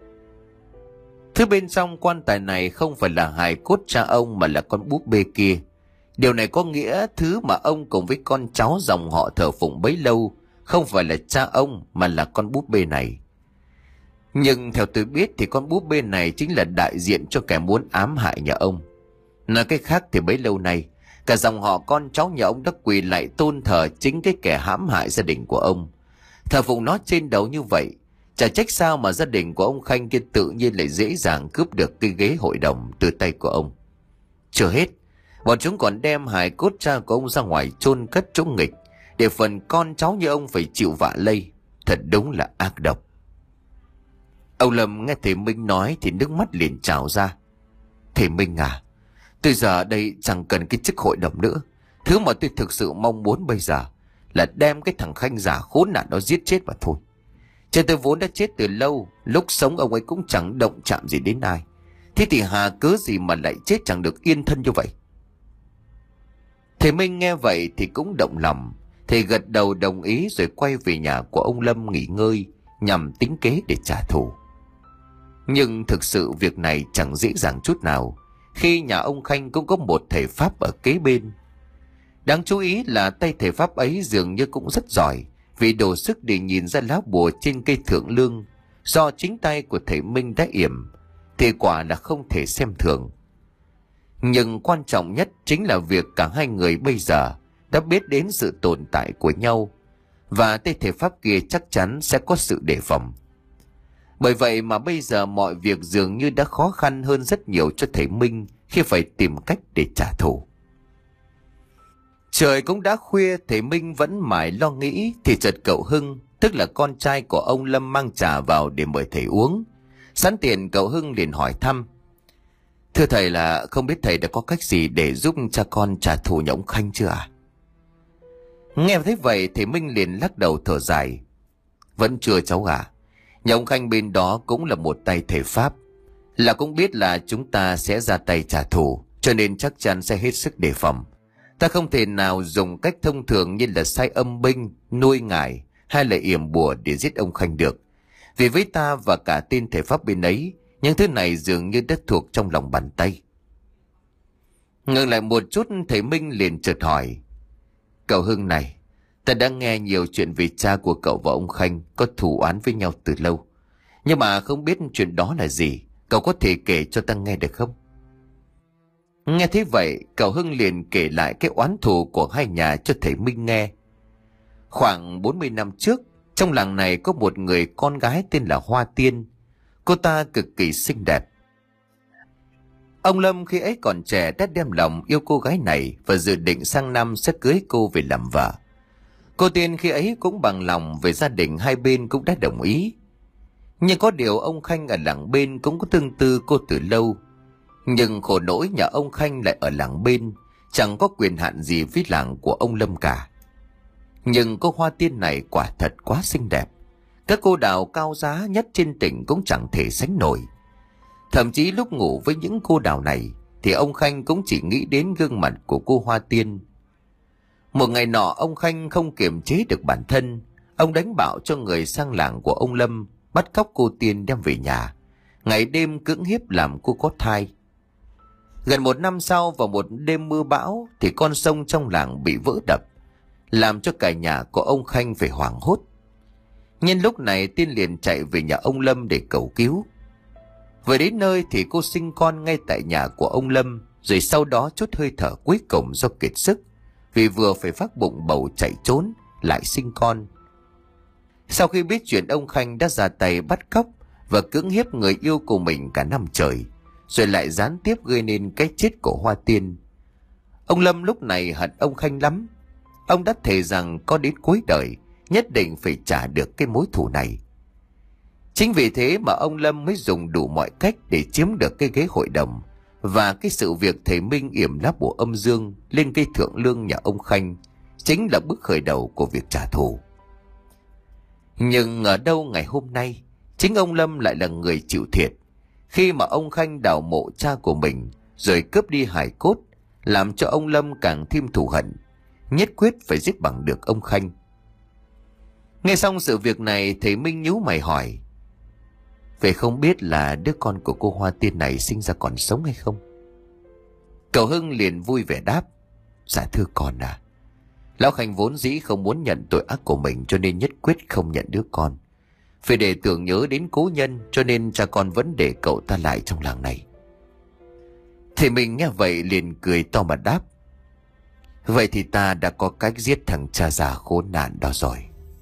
Thứ bên trong quan tài này không phải là hài cốt cha ông mà là con búp bê kia. Điều này có nghĩa thứ mà ông cùng với con cháu dòng họ thờ phụng bấy lâu không phải là cha ông mà là con búp bê này. Nhưng theo tôi biết thì con búp bê này chính là đại diện cho kẻ muốn ám hại nhà ông. Nói cách khác thì bấy lâu nay cả dòng họ con cháu nhà ông đã quỳ lại tôn thờ chính cái kẻ hãm hại gia đình của ông, thờ phụng nó trên đầu như vậy. Chả trách sao mà gia đình của ông Khanh kia tự nhiên lại dễ dàng cướp được cái ghế hội đồng từ tay của ông. Chưa hết, bọn chúng còn đem hài cốt cha của ông ra ngoài chôn cất chỗ nghịch, để phần con cháu như ông phải chịu vạ lây. Thật đúng là ác độc. Ông Lâm nghe thầy Minh nói thì nước mắt liền trào ra. Thầy Minh à, tôi giờ đây chẳng cần cái chức hội đồng nữa. Thứ mà tôi thực sự mong muốn bây giờ là đem cái thằng Khanh giả khốn nạn đó giết chết mà thôi. Cha tôi vốn đã chết từ lâu, lúc sống ông ấy cũng chẳng động chạm gì đến ai. Thế thì hà cớ gì mà lại chết chẳng được yên thân như vậy? Thầy Minh nghe vậy thì cũng động lòng. Thầy gật đầu đồng ý rồi quay về nhà của ông Lâm nghỉ ngơi, nhằm tính kế để trả thù. Nhưng thực sự việc này chẳng dễ dàng chút nào, khi nhà ông Khanh cũng có một thầy Pháp ở kế bên. Đáng chú ý là tay thầy Pháp ấy dường như cũng rất giỏi, vì đổ sức để nhìn ra lá bùa trên cây thượng lương do chính tay của thầy Minh đã yểm, thì quả là không thể xem thường. Nhưng quan trọng nhất chính là việc cả hai người bây giờ đã biết đến sự tồn tại của nhau, và tay thầy Pháp kia chắc chắn sẽ có sự đề phòng. Bởi vậy mà bây giờ mọi việc dường như đã khó khăn hơn rất nhiều cho thầy Minh khi phải tìm cách để trả thù. Trời cũng đã khuya, thầy Minh vẫn mãi lo nghĩ thì chợt cậu Hưng, tức là con trai của ông Lâm, mang trà vào để mời thầy uống. Sẵn tiện cậu Hưng liền hỏi thăm. Thưa thầy, là không biết thầy đã có cách gì để giúp cha con trả thù nhà ông Khanh chưa ạ? Nghe thấy vậy thầy Minh liền lắc đầu thở dài. Vẫn chưa cháu ạ. Nhà ông Khanh bên đó cũng là một tay thầy Pháp, là cũng biết là chúng ta sẽ ra tay trả thù, cho nên chắc chắn sẽ hết sức đề phòng. Ta không thể nào dùng cách thông thường như là sai âm binh, nuôi ngải hay là yểm bùa để giết ông Khanh được. Vì với ta và cả tên thầy Pháp bên ấy, những thứ này dường như đã thuộc trong lòng bàn tay. Ngừng lại một chút, thầy Minh liền chợt hỏi. Cậu Hưng này, ta đã nghe nhiều chuyện về cha của cậu và ông Khanh có thù oán với nhau từ lâu. Nhưng mà không biết chuyện đó là gì, cậu có thể kể cho ta nghe được không? Nghe thế vậy, cậu Hưng liền kể lại cái oán thù của hai nhà cho thầy Minh nghe. Khoảng bốn mươi năm trước, trong làng này có một người con gái tên là Hoa Tiên. Cô ta cực kỳ xinh đẹp. Ông Lâm khi ấy còn trẻ đã đem lòng yêu cô gái này và dự định sang năm sẽ cưới cô về làm vợ. Cô Tiên khi ấy cũng bằng lòng, về gia đình hai bên cũng đã đồng ý. Nhưng có điều ông Khanh ở làng bên cũng có tương tư cô từ lâu. Nhưng khổ nỗi nhà ông Khanh lại ở làng bên, chẳng có quyền hạn gì với làng của ông Lâm cả. Nhưng cô Hoa Tiên này quả thật quá xinh đẹp. Các cô đào cao giá nhất trên tỉnh cũng chẳng thể sánh nổi. Thậm chí lúc ngủ với những cô đào này thì ông Khanh cũng chỉ nghĩ đến gương mặt của cô Hoa Tiên. Một ngày nọ, ông Khanh không kiềm chế được bản thân. Ông đánh bạo cho người sang làng của ông Lâm, bắt cóc cô Tiên đem về nhà, ngày đêm cưỡng hiếp làm cô có thai. Gần một năm sau, vào một đêm mưa bão thì con sông trong làng bị vỡ đập, làm cho cả nhà của ông Khanh phải hoảng hốt. Nhân lúc này, Tiên liền chạy về nhà ông Lâm để cầu cứu. Vừa đến nơi thì cô sinh con ngay tại nhà của ông Lâm, rồi sau đó chút hơi thở cuối cùng do kiệt sức, vì vừa phải vác bụng bầu chạy trốn lại sinh con. Sau khi biết chuyện, ông Khanh đã ra tay bắt cóc và cưỡng hiếp người yêu của mình cả năm trời, rồi lại gián tiếp gây nên cái chết của Hoa Tiên. Ông Lâm lúc này hận ông Khanh lắm. Ông đã thề rằng có đến cuối đời nhất định phải trả được cái mối thù này. Chính vì thế mà ông Lâm mới dùng đủ mọi cách để chiếm được cái ghế hội đồng, và cái sự việc thầy Minh yểm lá bùa âm dương lên cây thượng lương nhà ông Khanh chính là bước khởi đầu của việc trả thù. Nhưng ở đâu ngày hôm nay, chính ông Lâm lại là người chịu thiệt khi mà ông Khanh đào mộ cha của mình rồi cướp đi hài cốt, làm cho ông Lâm càng thêm thù hận, nhất quyết phải giết bằng được ông Khanh. Nghe xong sự việc này, thầy Minh nhíu mày hỏi: vậy không biết là đứa con của cô Hoa Tiên này sinh ra còn sống hay không? Cậu Hưng liền vui vẻ đáp: dạ thưa con à, lão Khanh vốn dĩ không muốn nhận tội ác của mình, cho nên nhất quyết không nhận đứa con. Vì để tưởng nhớ đến cố nhân, cho nên cha con vẫn để cậu ta lại trong làng này. Thầy mình nghe vậy liền cười to mà đáp: vậy thì ta đã có cách giết thằng cha già khốn nạn đó rồi.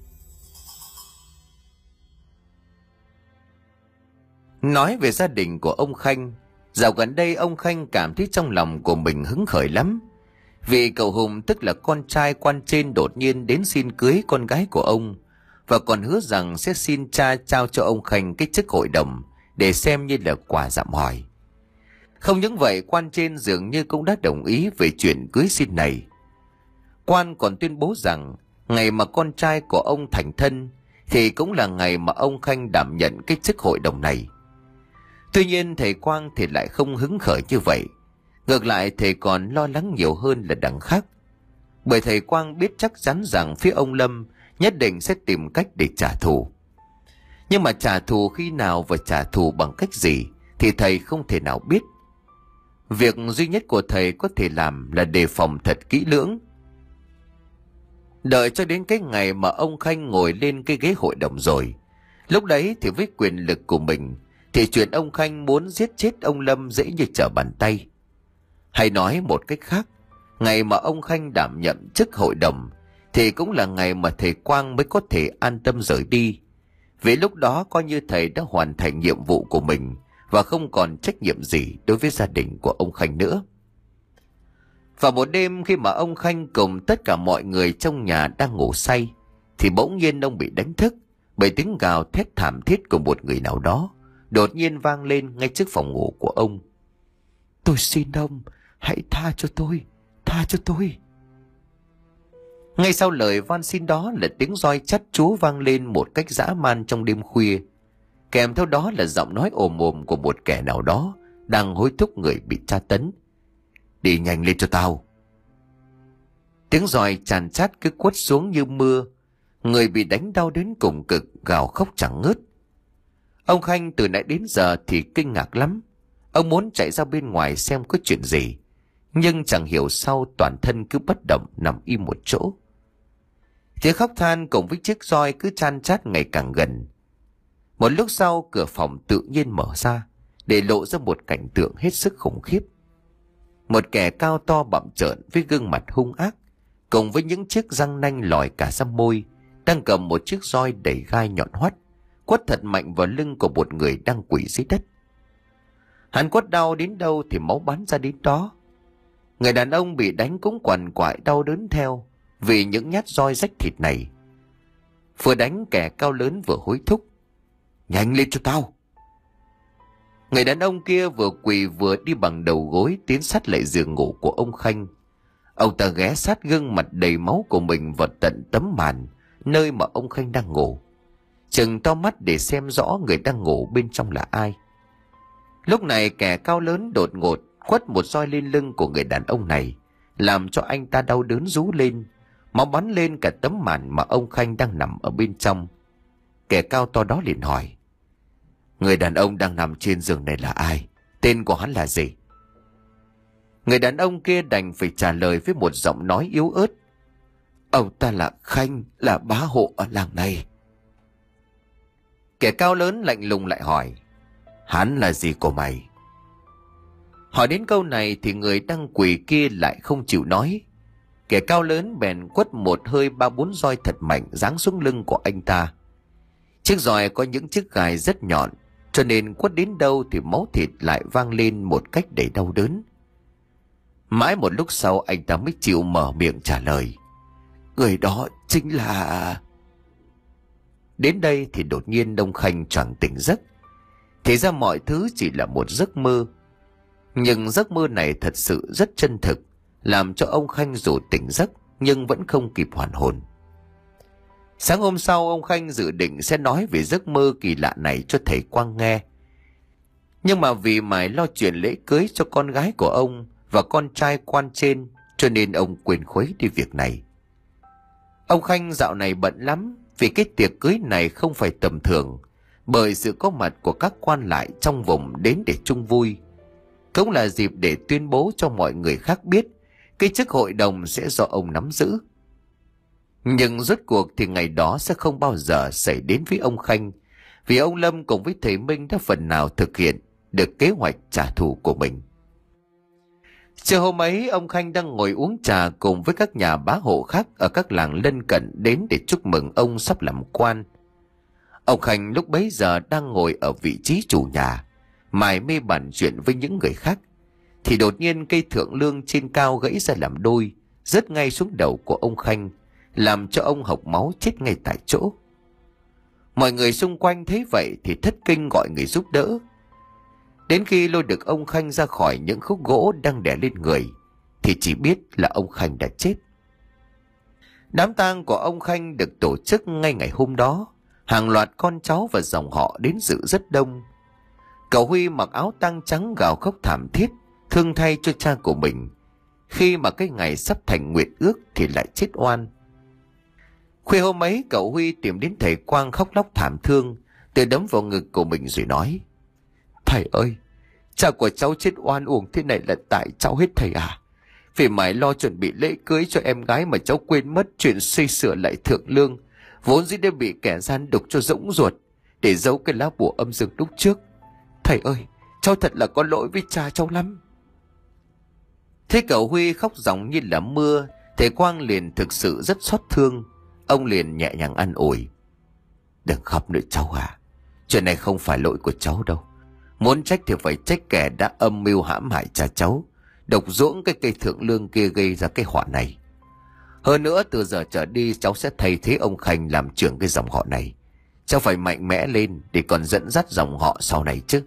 Nói về gia đình của ông Khanh, dạo gần đây ông Khanh cảm thấy trong lòng của mình hứng khởi lắm, vì cậu Hùng, tức là con trai quan trên, đột nhiên đến xin cưới con gái của ông, và còn hứa rằng sẽ xin cha trao cho ông Khanh cái chức hội đồng để xem như là quà dạm hỏi. Không những vậy, quan trên dường như cũng đã đồng ý về chuyện cưới xin này. Quan còn tuyên bố rằng ngày mà con trai của ông thành thân thì cũng là ngày mà ông Khanh đảm nhận cái chức hội đồng này. Tuy nhiên thầy Quang thì lại không hứng khởi như vậy. Ngược lại, thầy còn lo lắng nhiều hơn là đằng khác. Bởi thầy Quang biết chắc chắn rằng phía ông Lâm nhất định sẽ tìm cách để trả thù. Nhưng mà trả thù khi nào và trả thù bằng cách gì thì thầy không thể nào biết. Việc duy nhất của thầy có thể làm là đề phòng thật kỹ lưỡng. Đợi cho đến cái ngày mà ông Khanh ngồi lên cái ghế hội đồng rồi, lúc đấy thì với quyền lực của mình thì chuyện ông Khanh muốn giết chết ông Lâm dễ như trở bàn tay. Hay nói một cách khác, ngày mà ông Khanh đảm nhận chức hội đồng thì cũng là ngày mà thầy Quang mới có thể an tâm rời đi. Vì lúc đó coi như thầy đã hoàn thành nhiệm vụ của mình và không còn trách nhiệm gì đối với gia đình của ông Khanh nữa. Vào một đêm, khi mà ông Khanh cùng tất cả mọi người trong nhà đang ngủ say, thì bỗng nhiên ông bị đánh thức bởi tiếng gào thét thảm thiết của một người nào đó đột nhiên vang lên ngay trước phòng ngủ của ông. Tôi xin ông, hãy tha cho tôi, tha cho tôi. Ngay sau lời van xin đó là tiếng roi chát chúa vang lên một cách dã man trong đêm khuya. Kèm theo đó là giọng nói ồm ồm của một kẻ nào đó đang hối thúc người bị tra tấn: đi nhanh lên cho tao. Tiếng roi chàn chát cứ quất xuống như mưa. Người bị đánh đau đến cùng cực gào khóc chẳng ngớt. Ông Khanh từ nãy đến giờ thì kinh ngạc lắm. Ông muốn chạy ra bên ngoài xem có chuyện gì, nhưng chẳng hiểu sao toàn thân cứ bất động nằm im một chỗ. Tiếng khóc than cùng với chiếc roi cứ chan chát ngày càng gần. Một lúc sau, cửa phòng tự nhiên mở ra để lộ ra một cảnh tượng hết sức khủng khiếp. Một kẻ cao to bặm trợn với gương mặt hung ác, cùng với những chiếc răng nanh lòi cả ra môi, đang cầm một chiếc roi đầy gai nhọn hoắt, quất thật mạnh vào lưng của một người đang quỳ dưới đất. Hắn quất đau đến đâu thì máu bắn ra đến đó. Người đàn ông bị đánh cũng quằn quại đau đớn theo vì những nhát roi rách thịt này. Vừa đánh, kẻ cao lớn vừa hối thúc: nhanh lên cho tao. Người đàn ông kia vừa quỳ vừa đi bằng đầu gối tiến sát lại giường ngủ của ông Khanh. Ông ta ghé sát gương mặt đầy máu của mình vào tận tấm màn nơi mà ông Khanh đang ngủ, chừng to mắt để xem rõ người đang ngủ bên trong là ai. Lúc này kẻ cao lớn đột ngột quất một roi lên lưng của người đàn ông này, làm cho anh ta đau đớn rú lên, máu bắn lên cả tấm màn mà ông Khanh đang nằm ở bên trong. Kẻ cao to đó liền hỏi: người đàn ông đang nằm trên giường này là ai? Tên của hắn là gì? Người đàn ông kia đành phải trả lời với một giọng nói yếu ớt: ông ta là Khanh, là bá hộ ở làng này. Kẻ cao lớn lạnh lùng lại hỏi: Hắn là gì của mày? Hỏi đến câu này thì người đang quỳ kia lại không chịu nói. Kẻ cao lớn bèn quất một hơi ba bốn roi thật mạnh giáng xuống lưng của anh ta. Chiếc roi có những chiếc gai rất nhọn, cho nên quất đến đâu thì máu thịt lại vang lên một cách đầy đau đớn. Mãi một lúc sau anh ta mới chịu mở miệng trả lời. Người đó chính là... Đến đây thì đột nhiên ông Khanh choàng tỉnh giấc. Thì ra mọi thứ chỉ là một giấc mơ. Nhưng giấc mơ này thật sự rất chân thực, làm cho ông Khanh dù tỉnh giấc nhưng vẫn không kịp hoàn hồn. Sáng hôm sau, ông Khanh dự định sẽ nói về giấc mơ kỳ lạ này cho thầy Quang nghe. Nhưng mà vì mải lo chuyện lễ cưới cho con gái của ông và con trai quan trên, cho nên ông quên khuấy đi việc này. Ông Khanh dạo này bận lắm, vì cái tiệc cưới này không phải tầm thường, bởi sự có mặt của các quan lại trong vùng đến để chung vui. Cũng là dịp để tuyên bố cho mọi người khác biết cái chức hội đồng sẽ do ông nắm giữ. Nhưng rốt cuộc thì ngày đó sẽ không bao giờ xảy đến với ông Khanh, vì ông Lâm cùng với thầy Minh đã phần nào thực hiện được kế hoạch trả thù của mình. Chiều hôm ấy, ông Khanh đang ngồi uống trà cùng với các nhà bá hộ khác ở các làng lân cận đến để chúc mừng ông sắp làm quan. Ông Khanh lúc bấy giờ đang ngồi ở vị trí chủ nhà, mải mê bàn chuyện với những người khác, thì đột nhiên cây thượng lương trên cao gãy ra làm đôi, rớt ngay xuống đầu của ông Khanh, làm cho ông hộc máu chết ngay tại chỗ. Mọi người xung quanh thấy vậy thì thất kinh gọi người giúp đỡ. Đến khi lôi được ông Khanh ra khỏi những khúc gỗ đang đè lên người thì chỉ biết là ông Khanh đã chết. Đám tang của ông Khanh được tổ chức ngay ngày hôm đó. Hàng loạt con cháu và dòng họ đến dự rất đông. Cậu Huy mặc áo tang trắng gào khóc thảm thiết, thương thay cho cha của mình, khi mà cái ngày sắp thành nguyệt ước thì lại chết oan. Khuya hôm ấy, cậu Huy tìm đến thầy Quang khóc lóc thảm thương, tự đấm vào ngực của mình rồi nói: Thầy ơi, cha của cháu chết oan uổng thế này là tại cháu hết thầy à? Vì mãi lo chuẩn bị lễ cưới cho em gái mà cháu quên mất chuyện xây sửa lại thượng lương, vốn dĩ đã bị kẻ gian đục cho rỗng ruột để giấu cái lá bùa âm dương lúc trước. Thầy ơi, cháu thật là có lỗi với cha cháu lắm. Thế cậu Huy khóc ròng như là mưa, thầy Quang liền thực sự rất xót thương. Ông liền nhẹ nhàng an ủi: Đừng khóc nữa cháu à, chuyện này không phải lỗi của cháu đâu. Muốn trách thì phải trách kẻ đã âm mưu hãm hại cha cháu, độc ruỗng cái cây thượng lương kia gây ra cái họa này. Hơn nữa, từ giờ trở đi cháu sẽ thay thế ông Khanh làm trưởng cái dòng họ này. Cháu phải mạnh mẽ lên để còn dẫn dắt dòng họ sau này chứ.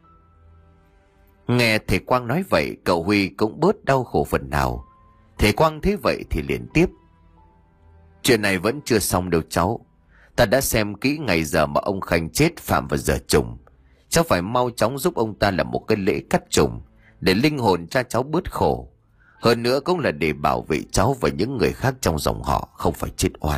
Nghe thầy Quang nói vậy, cậu Huy cũng bớt đau khổ phần nào. Thầy Quang thấy vậy thì liền tiếp: Chuyện này vẫn chưa xong đâu cháu. Ta đã xem kỹ ngày giờ mà ông Khanh chết phạm vào giờ trùng. Cháu phải mau chóng giúp ông ta làm một cái lễ cắt trùng, để linh hồn cha cháu bớt khổ. Hơn nữa cũng là để bảo vệ cháu và những người khác trong dòng họ không phải chết oan.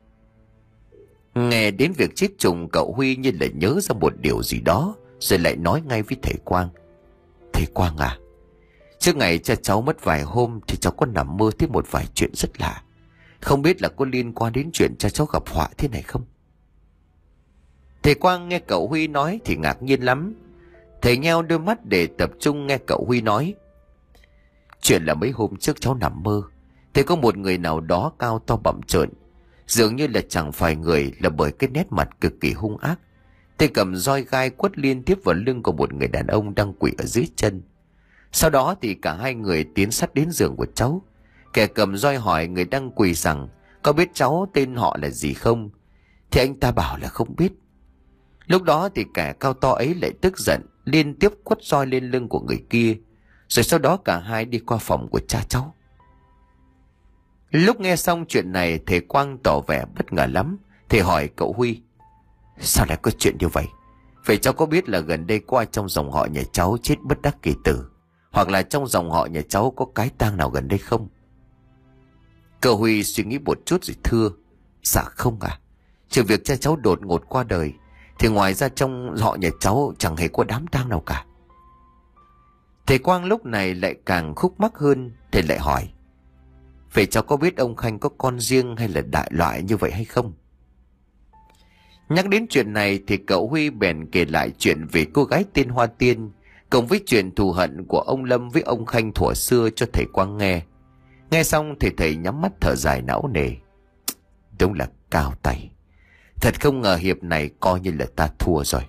Nghe đến việc chết trùng, cậu Huy như là nhớ ra một điều gì đó, rồi lại nói ngay với thầy Quang: Thầy Quang à, trước ngày cha cháu mất vài hôm thì cháu có nằm mơ thấy một vài chuyện rất lạ. Không biết là có liên quan đến chuyện cha cháu gặp họa thế này không? Thầy Quang nghe cậu Huy nói thì ngạc nhiên lắm. Thầy nheo đôi mắt để tập trung nghe cậu Huy nói: Chuyện là mấy hôm trước cháu nằm mơ, thấy có một người nào đó cao to bặm trợn, dường như là chẳng phải người, là bởi cái nét mặt cực kỳ hung ác. Thầy cầm roi gai quất liên tiếp vào lưng của một người đàn ông đang quỳ ở dưới chân. Sau đó thì cả hai người tiến sát đến giường của cháu. Kẻ cầm roi hỏi người đang quỳ rằng có biết cháu tên họ là gì không, thì anh ta bảo là không biết. Lúc đó thì kẻ cao to ấy lại tức giận, liên tiếp quất roi lên lưng của người kia. Rồi sau đó cả hai đi qua phòng của cha cháu. Lúc nghe xong chuyện này, thầy Quang tỏ vẻ bất ngờ lắm. Thầy hỏi cậu Huy: Sao lại có chuyện như vậy? Vậy cháu có biết là gần đây có ai trong dòng họ nhà cháu chết bất đắc kỳ tử, hoặc là trong dòng họ nhà cháu có cái tang nào gần đây không? Cậu Huy suy nghĩ một chút rồi thưa: Dạ không à, trừ việc cha cháu đột ngột qua đời thì ngoài ra trong họ nhà cháu chẳng hề có đám tang nào cả. Thầy Quang lúc này lại càng khúc mắc hơn. Thầy lại hỏi: Vậy cháu có biết ông Khanh có con riêng hay là đại loại như vậy hay không? Nhắc đến chuyện này thì cậu Huy bèn kể lại chuyện về cô gái tên Hoa Tiên, cộng với chuyện thù hận của ông Lâm với ông Khanh thuở xưa cho thầy Quang nghe. Nghe xong thì thầy nhắm mắt thở dài não nề. Đúng là cao tay. Thật không ngờ hiệp này coi như là ta thua rồi.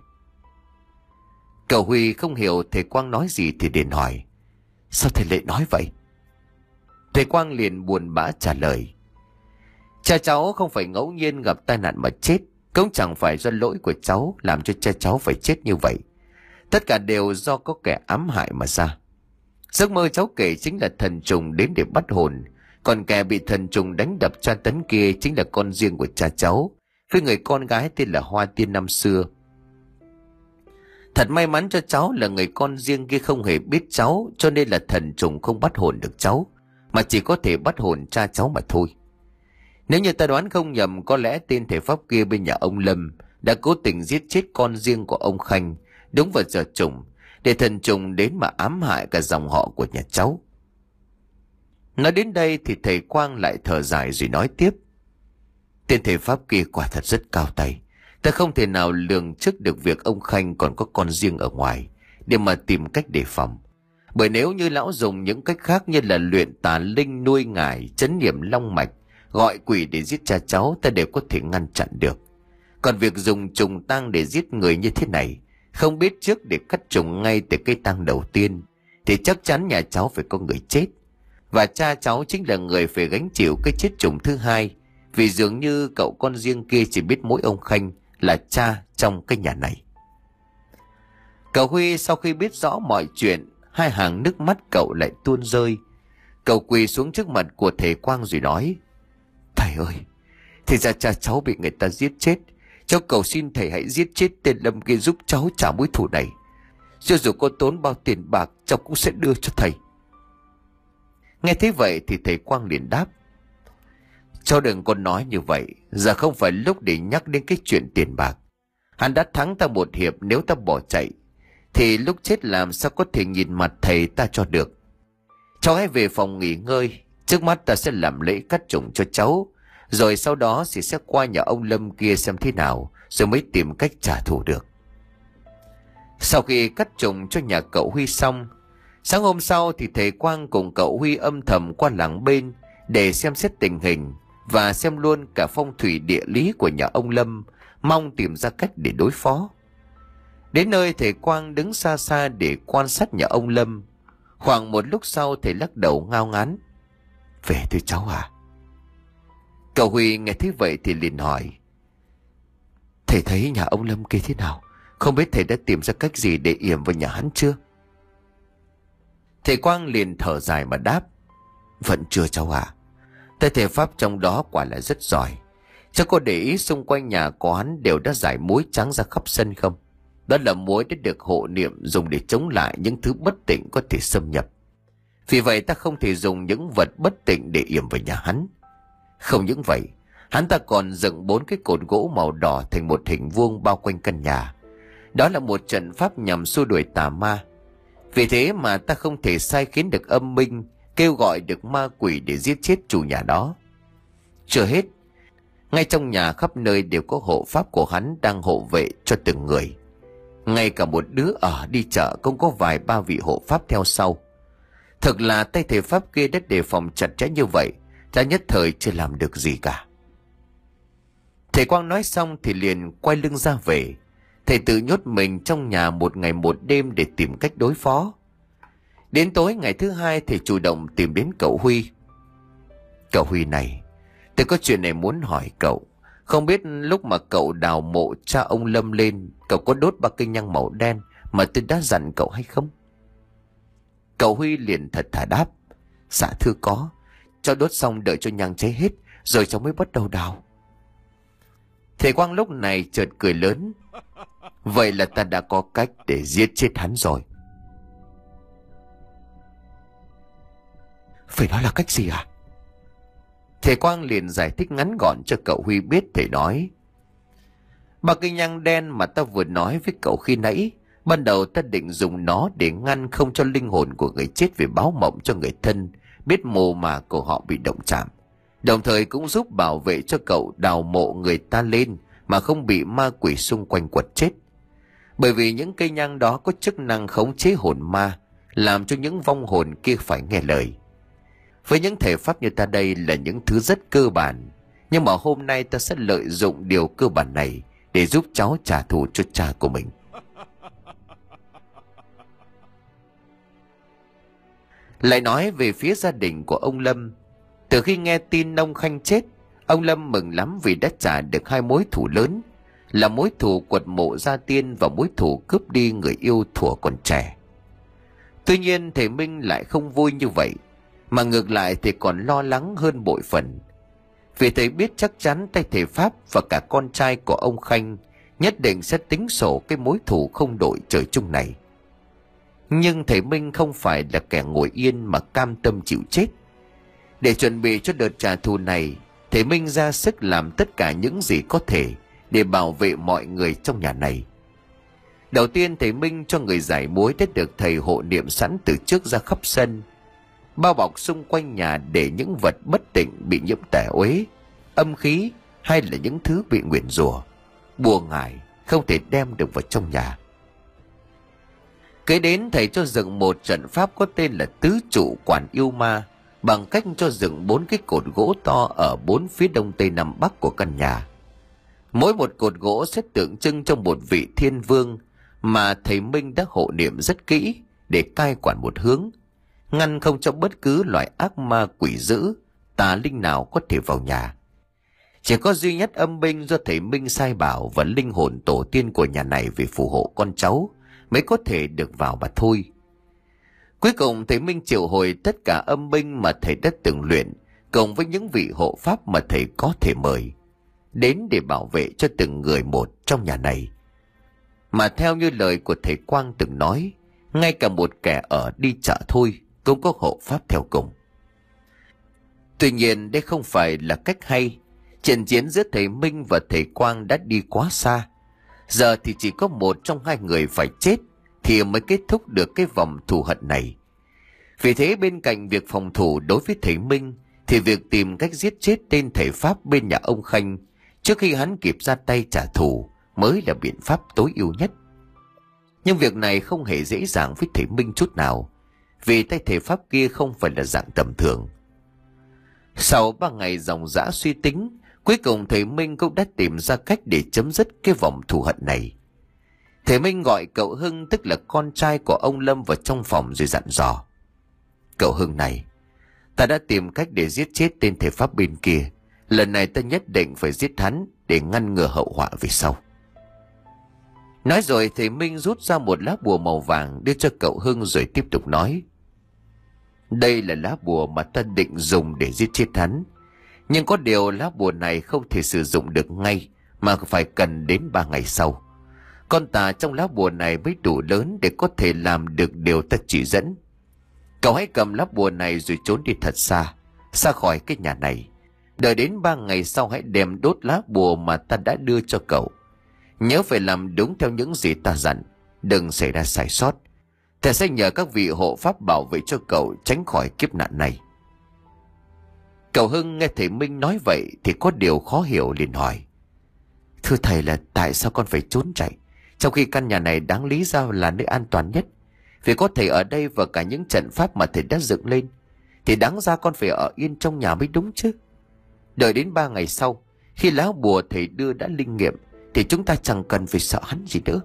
Cậu Huy không hiểu thầy Quang nói gì thì liền hỏi. Sao thầy lại nói vậy? Thầy Quang liền buồn bã trả lời. Cha cháu không phải ngẫu nhiên gặp tai nạn mà chết, cũng chẳng phải do lỗi của cháu làm cho cha cháu phải chết như vậy. Tất cả đều do có kẻ ám hại mà ra. Giấc mơ cháu kể chính là thần trùng đến để bắt hồn, còn kẻ bị thần trùng đánh đập tra tấn kia chính là con riêng của cha cháu, với người con gái tên là Hoa Tiên năm xưa. Thật may mắn cho cháu là người con riêng kia không hề biết cháu, cho nên là thần trùng không bắt hồn được cháu, mà chỉ có thể bắt hồn cha cháu mà thôi. Nếu như ta đoán không nhầm, có lẽ tên thể pháp kia bên nhà ông Lâm đã cố tình giết chết con riêng của ông Khanh đúng vào giờ trùng, để thần trùng đến mà ám hại cả dòng họ của nhà cháu. Nói đến đây thì thầy Quang lại thở dài rồi nói tiếp. Tên thể pháp kia quả thật rất cao tay. Ta không thể nào lường trước được việc ông Khanh còn có con riêng ở ngoài để mà tìm cách đề phòng. Bởi nếu như lão dùng những cách khác như là luyện tà linh, nuôi ngải, trấn niệm long mạch, gọi quỷ để giết cha cháu, ta đều có thể ngăn chặn được. Còn việc dùng trùng tang để giết người như thế này, không biết trước để cắt trùng ngay từ cây tang đầu tiên, thì chắc chắn nhà cháu phải có người chết. Và cha cháu chính là người phải gánh chịu cái chết trùng thứ hai, vì dường như cậu con riêng kia chỉ biết mỗi ông Khanh là cha trong cái nhà này. Cậu Huy sau khi biết rõ mọi chuyện, hai hàng nước mắt cậu lại tuôn rơi. Cậu quỳ xuống trước mặt của thầy Quang rồi nói. Thầy ơi, thì ra cha cháu bị người ta giết chết. Cháu cầu xin thầy hãy giết chết tên Lâm kia giúp cháu trả mối thù này. Cho dù có tốn bao tiền bạc, cháu cũng sẽ đưa cho thầy. Nghe thế vậy thì thầy Quang liền đáp. Cháu đừng có nói như vậy, giờ không phải lúc để nhắc đến cái chuyện tiền bạc. Hắn đã thắng ta một hiệp, nếu ta bỏ chạy thì lúc chết làm sao có thể nhìn mặt thầy ta cho được. Cháu hãy về phòng nghỉ ngơi, trước mắt ta sẽ làm lễ cắt trùng cho cháu, rồi sau đó thì sẽ qua nhà ông Lâm kia xem thế nào, rồi mới tìm cách trả thù được. Sau khi cắt trùng cho nhà cậu Huy xong, sáng hôm sau thì thầy Quang cùng cậu Huy âm thầm qua làng bên để xem xét tình hình và xem luôn cả phong thủy địa lý của nhà ông Lâm, mong tìm ra cách để đối phó. Đến nơi thầy Quang đứng xa xa để quan sát nhà ông Lâm. Khoảng một lúc sau thầy lắc đầu ngao ngán. Về thôi cháu à. Cậu Huy nghe thấy vậy thì liền hỏi. Thầy thấy nhà ông Lâm kia thế nào? Không biết thầy đã tìm ra cách gì để yểm vào nhà hắn chưa? Thầy Quang liền thở dài mà đáp. Vẫn chưa cháu à. Thầy thể pháp trong đó quả là rất giỏi. Cháu có để ý xung quanh nhà của hắn đều đã rải muối trắng ra khắp sân không? Đó là muối đã được hộ niệm dùng để chống lại những thứ bất tịnh có thể xâm nhập. Vì vậy ta không thể dùng những vật bất tịnh để yểm vào nhà hắn. Không những vậy, hắn ta còn dựng bốn cái cột gỗ màu đỏ thành một hình vuông bao quanh căn nhà. Đó là một trận pháp nhằm xua đuổi tà ma. Vì thế mà ta không thể sai khiến được âm minh, kêu gọi được ma quỷ để giết chết chủ nhà đó. Chưa hết, ngay trong nhà khắp nơi đều có hộ pháp của hắn đang hộ vệ cho từng người. Ngay cả một đứa ở đi chợ cũng có vài ba vị hộ pháp theo sau. Thực là tay thể pháp kia đã đề phòng chặt chẽ như vậy, ta nhất thời chưa làm được gì cả. Thầy Quang nói xong thì liền quay lưng ra về. Thầy tự nhốt mình trong nhà một ngày một đêm để tìm cách đối phó. Đến tối ngày thứ hai thầy chủ động tìm đến cậu Huy. Cậu Huy này, tôi có chuyện này muốn hỏi cậu. Không biết lúc mà cậu đào mộ cha ông Lâm lên, cậu có đốt ba cây nhang màu đen mà tôi đã dặn cậu hay không? Cậu Huy liền thật thà đáp. Dạ thưa có. Cháu đốt xong đợi cho nhang cháy hết rồi cháu mới bắt đầu đào. Thầy Quang lúc này chợt cười lớn. Vậy là ta đã có cách để giết chết hắn rồi. Phải nói là cách gì à? Thầy Quang liền giải thích ngắn gọn cho cậu Huy biết. Thầy nói. Ba cây nhang đen mà ta vừa nói với cậu khi nãy, ban đầu ta định dùng nó để ngăn không cho linh hồn của người chết về báo mộng cho người thân biết mồ mà của họ bị động chạm, đồng thời cũng giúp bảo vệ cho cậu đào mộ người ta lên mà không bị ma quỷ xung quanh quật chết. Bởi vì những cây nhang đó có chức năng khống chế hồn ma, làm cho những vong hồn kia phải nghe lời. Với những thể pháp như ta đây là những thứ rất cơ bản, nhưng mà hôm nay ta sẽ lợi dụng điều cơ bản này để giúp cháu trả thù cho cha của mình. Lại nói về phía gia đình của ông Lâm. Từ khi nghe tin ông Khanh chết, ông Lâm mừng lắm vì đã trả được hai mối thù lớn, là mối thù quật mộ gia tiên và mối thù cướp đi người yêu thuở còn trẻ. Tuy nhiên thầy Minh lại không vui như vậy, mà ngược lại thì còn lo lắng hơn bội phần. Vì thầy biết chắc chắn tay thầy Pháp và cả con trai của ông Khanh nhất định sẽ tính sổ cái mối thù không đội trời chung này. Nhưng thầy Minh không phải là kẻ ngồi yên mà cam tâm chịu chết. Để chuẩn bị cho đợt trả thù này, thầy Minh ra sức làm tất cả những gì có thể để bảo vệ mọi người trong nhà này. Đầu tiên thầy Minh cho người giải búa đã được thầy hộ niệm sẵn từ trước ra khắp sân, bao bọc xung quanh nhà để những vật bất tịnh bị nhiễm tà uế, âm khí hay là những thứ bị nguyền rủa, bùa ngải không thể đem được vào trong nhà. Kế đến thầy cho dựng một trận pháp có tên là tứ trụ quản yêu ma, bằng cách cho dựng bốn cái cột gỗ to ở bốn phía đông tây nam bắc của căn nhà. Mỗi một cột gỗ sẽ tượng trưng cho một vị thiên vương mà thầy Minh đã hộ niệm rất kỹ để cai quản một hướng, ngăn không cho bất cứ loại ác ma quỷ dữ, tà linh nào có thể vào nhà. Chỉ có duy nhất âm binh do thầy Minh sai bảo và linh hồn tổ tiên của nhà này về phù hộ con cháu mới có thể được vào mà thôi. Cuối cùng thầy Minh triệu hồi tất cả âm binh mà thầy đã từng luyện, cùng với những vị hộ pháp mà thầy có thể mời đến để bảo vệ cho từng người một trong nhà này. Mà theo như lời của thầy Quang từng nói, ngay cả một kẻ ở đi chợ thôi cũng có hộ pháp theo cùng. Tuy nhiên đây không phải là cách hay. Trận chiến giữa thầy Minh và thầy Quang đã đi quá xa. Giờ thì chỉ có một trong hai người phải chết thì mới kết thúc được cái vòng thù hận này. Vì thế bên cạnh việc phòng thủ đối với thầy Minh thì việc tìm cách giết chết tên thầy Pháp bên nhà ông Khanh trước khi hắn kịp ra tay trả thù mới là biện pháp tối ưu nhất. Nhưng việc này không hề dễ dàng với thầy Minh chút nào, vì tay thầy Pháp kia không phải là dạng tầm thường. Sau ba ngày ròng rã suy tính, cuối cùng thầy Minh cũng đã tìm ra cách để chấm dứt cái vòng thù hận này. Thầy Minh gọi cậu Hưng, tức là con trai của ông Lâm, vào trong phòng rồi dặn dò: "Cậu Hưng này, ta đã tìm cách để giết chết tên thầy Pháp bên kia. Lần này ta nhất định phải giết hắn để ngăn ngừa hậu họa về sau." Nói rồi thầy Minh rút ra một lá bùa màu vàng đưa cho cậu Hưng rồi tiếp tục nói: "Đây là lá bùa mà ta định dùng để giết chết hắn. Nhưng có điều lá bùa này không thể sử dụng được ngay, mà phải cần đến ba ngày sau. Con tà trong lá bùa này mới đủ lớn để có thể làm được điều ta chỉ dẫn. Cậu hãy cầm lá bùa này rồi trốn đi thật xa, xa khỏi cái nhà này. Đợi đến ba ngày sau hãy đem đốt lá bùa mà ta đã đưa cho cậu. Nhớ phải làm đúng theo những gì ta dặn, đừng xảy ra sai sót. Ta sẽ nhờ các vị hộ pháp bảo vệ cho cậu tránh khỏi kiếp nạn này." Cậu Hưng nghe thầy Minh nói vậy thì có điều khó hiểu, liền hỏi: "Thưa thầy, là tại sao con phải trốn chạy, trong khi căn nhà này đáng lý ra là nơi an toàn nhất? Vì có thầy ở đây và cả những trận pháp mà thầy đã dựng lên, thì đáng ra con phải ở yên trong nhà mới đúng chứ. Đợi đến ba ngày sau, khi lá bùa thầy đưa đã linh nghiệm, thì chúng ta chẳng cần phải sợ hắn gì nữa."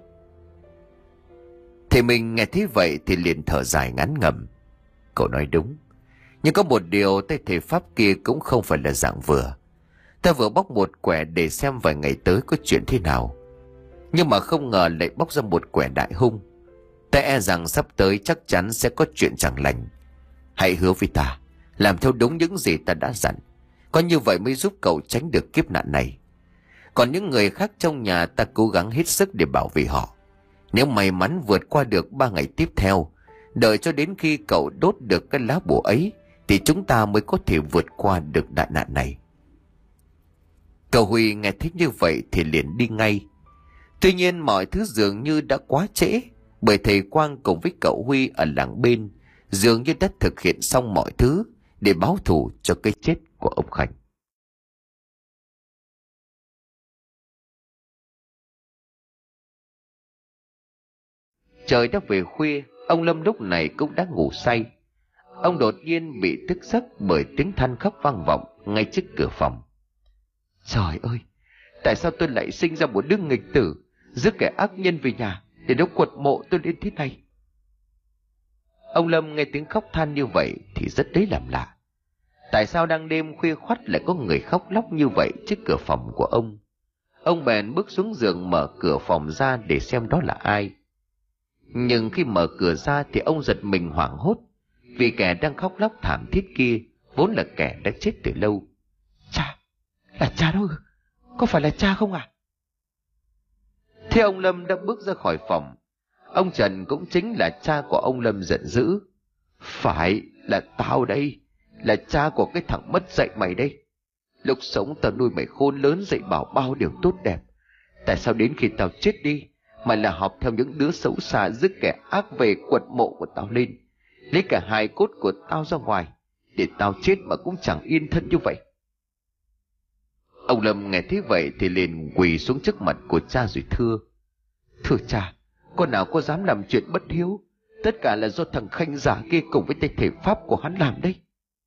Thầy mình nghe thấy vậy thì liền thở dài ngán ngẩm. Cậu nói đúng, nhưng có một điều tay thầy Pháp kia cũng không phải là dạng vừa. Ta vừa bóc một quẻ để xem vài ngày tới có chuyện thế nào, nhưng mà không ngờ lại bóc ra một quẻ đại hung. Ta e rằng sắp tới chắc chắn sẽ có chuyện chẳng lành. Hãy hứa với ta, làm theo đúng những gì ta đã dặn, có như vậy mới giúp cậu tránh được kiếp nạn này. Còn những người khác trong nhà ta cố gắng hết sức để bảo vệ họ. Nếu may mắn vượt qua được ba ngày tiếp theo, đợi cho đến khi cậu đốt được cái lá bùa ấy, thì chúng ta mới có thể vượt qua được đại nạn này." Cậu Huy nghe thích như vậy thì liền đi ngay. Tuy nhiên mọi thứ dường như đã quá trễ, bởi thầy Quang cùng với cậu Huy ở làng bên dường như đã thực hiện xong mọi thứ để báo thù cho cái chết của ông Khanh. Trời đã về khuya, ông Lâm lúc này cũng đã ngủ say. Ông đột nhiên bị thức giấc bởi tiếng than khóc vang vọng ngay trước cửa phòng. Trời ơi, tại sao tôi lại sinh ra một đứa nghịch tử, rước kẻ ác nhân về nhà để nó quật mộ tôi đến thế này? Ông Lâm nghe tiếng khóc than như vậy thì rất lấy làm lạ. Tại sao đang đêm khuya khoắt lại có người khóc lóc như vậy trước cửa phòng của ông? Ông bèn bước xuống giường mở cửa phòng ra để xem đó là ai. Nhưng khi mở cửa ra thì ông giật mình hoảng hốt, vì kẻ đang khóc lóc thảm thiết kia vốn là kẻ đã chết từ lâu. Cha, là cha đâu? Có phải là cha không à? Thế ông Lâm đã bước ra khỏi phòng. Ông Trần cũng chính là cha của ông Lâm giận dữ. Phải, là tao đây, là cha của cái thằng mất dạy mày đây. Lúc sống tao nuôi mày khôn lớn dạy bảo bao điều tốt đẹp. Tại sao đến khi tao chết đi mà là học theo những đứa xấu xa rước kẻ ác về quật mộ của tao lên, lấy cả hài cốt của tao ra ngoài, để tao chết mà cũng chẳng yên thân như vậy? Ông Lâm nghe thế vậy thì liền quỳ xuống trước mặt của cha rồi thưa: Thưa cha, con nào có dám làm chuyện bất hiếu, tất cả là do thằng Khanh giả kia cùng với tay thể pháp của hắn làm đây.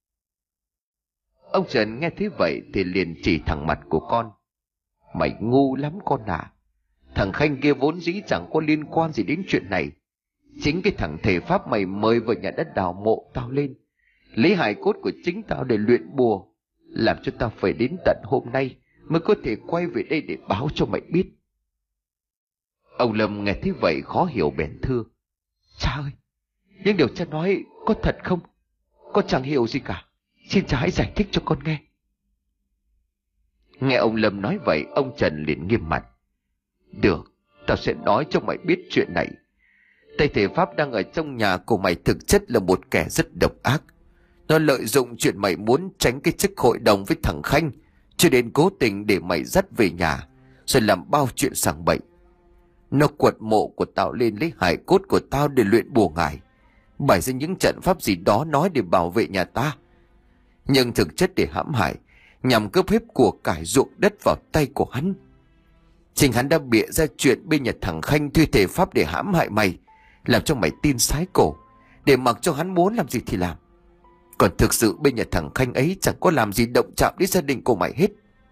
Ông Trần nghe thế vậy thì liền chỉ thẳng mặt của con: Mày ngu lắm con à. Thằng Khanh kia vốn dĩ chẳng có liên quan gì đến chuyện này. Chính cái thằng thể pháp mày mời vào nhà đất đào mộ tao lên, lấy hài cốt của chính tao để luyện bùa, làm cho tao phải đến tận hôm nay mới có thể quay về đây để báo cho mày biết. Ông Lâm nghe thế vậy khó hiểu bèn thưa: Cha ơi, những điều cha nói có thật không? Con chẳng hiểu gì cả, xin cha hãy giải thích cho con nghe. Nghe ông Lâm nói vậy, ông Trần liền nghiêm mặt: Được, tao sẽ nói cho mày biết chuyện này. Tây thể pháp đang ở trong nhà của mày thực chất là một kẻ rất độc ác. Nó lợi dụng chuyện mày muốn tránh cái chức hội đồng với thằng Khanh, cho đến cố tình để mày dắt về nhà, rồi làm bao chuyện sằng bậy. Nó quật mộ của tao lên, lấy hài cốt của tao để luyện bùa ngải, bày ra những trận pháp gì đó nói để bảo vệ nhà ta, nhưng thực chất để hãm hại, nhằm cướp hết của cải ruộng đất vào tay của hắn. Chính hắn đã bịa ra chuyện bên nhà thằng Khanh thuê thể pháp để hãm hại mày, làm cho mày tin sái cổ, để mặc cho hắn muốn làm gì thì làm. Còn thực sự bên nhà thằng Khanh ấy chẳng có làm gì động chạm đến gia đình của mày hết.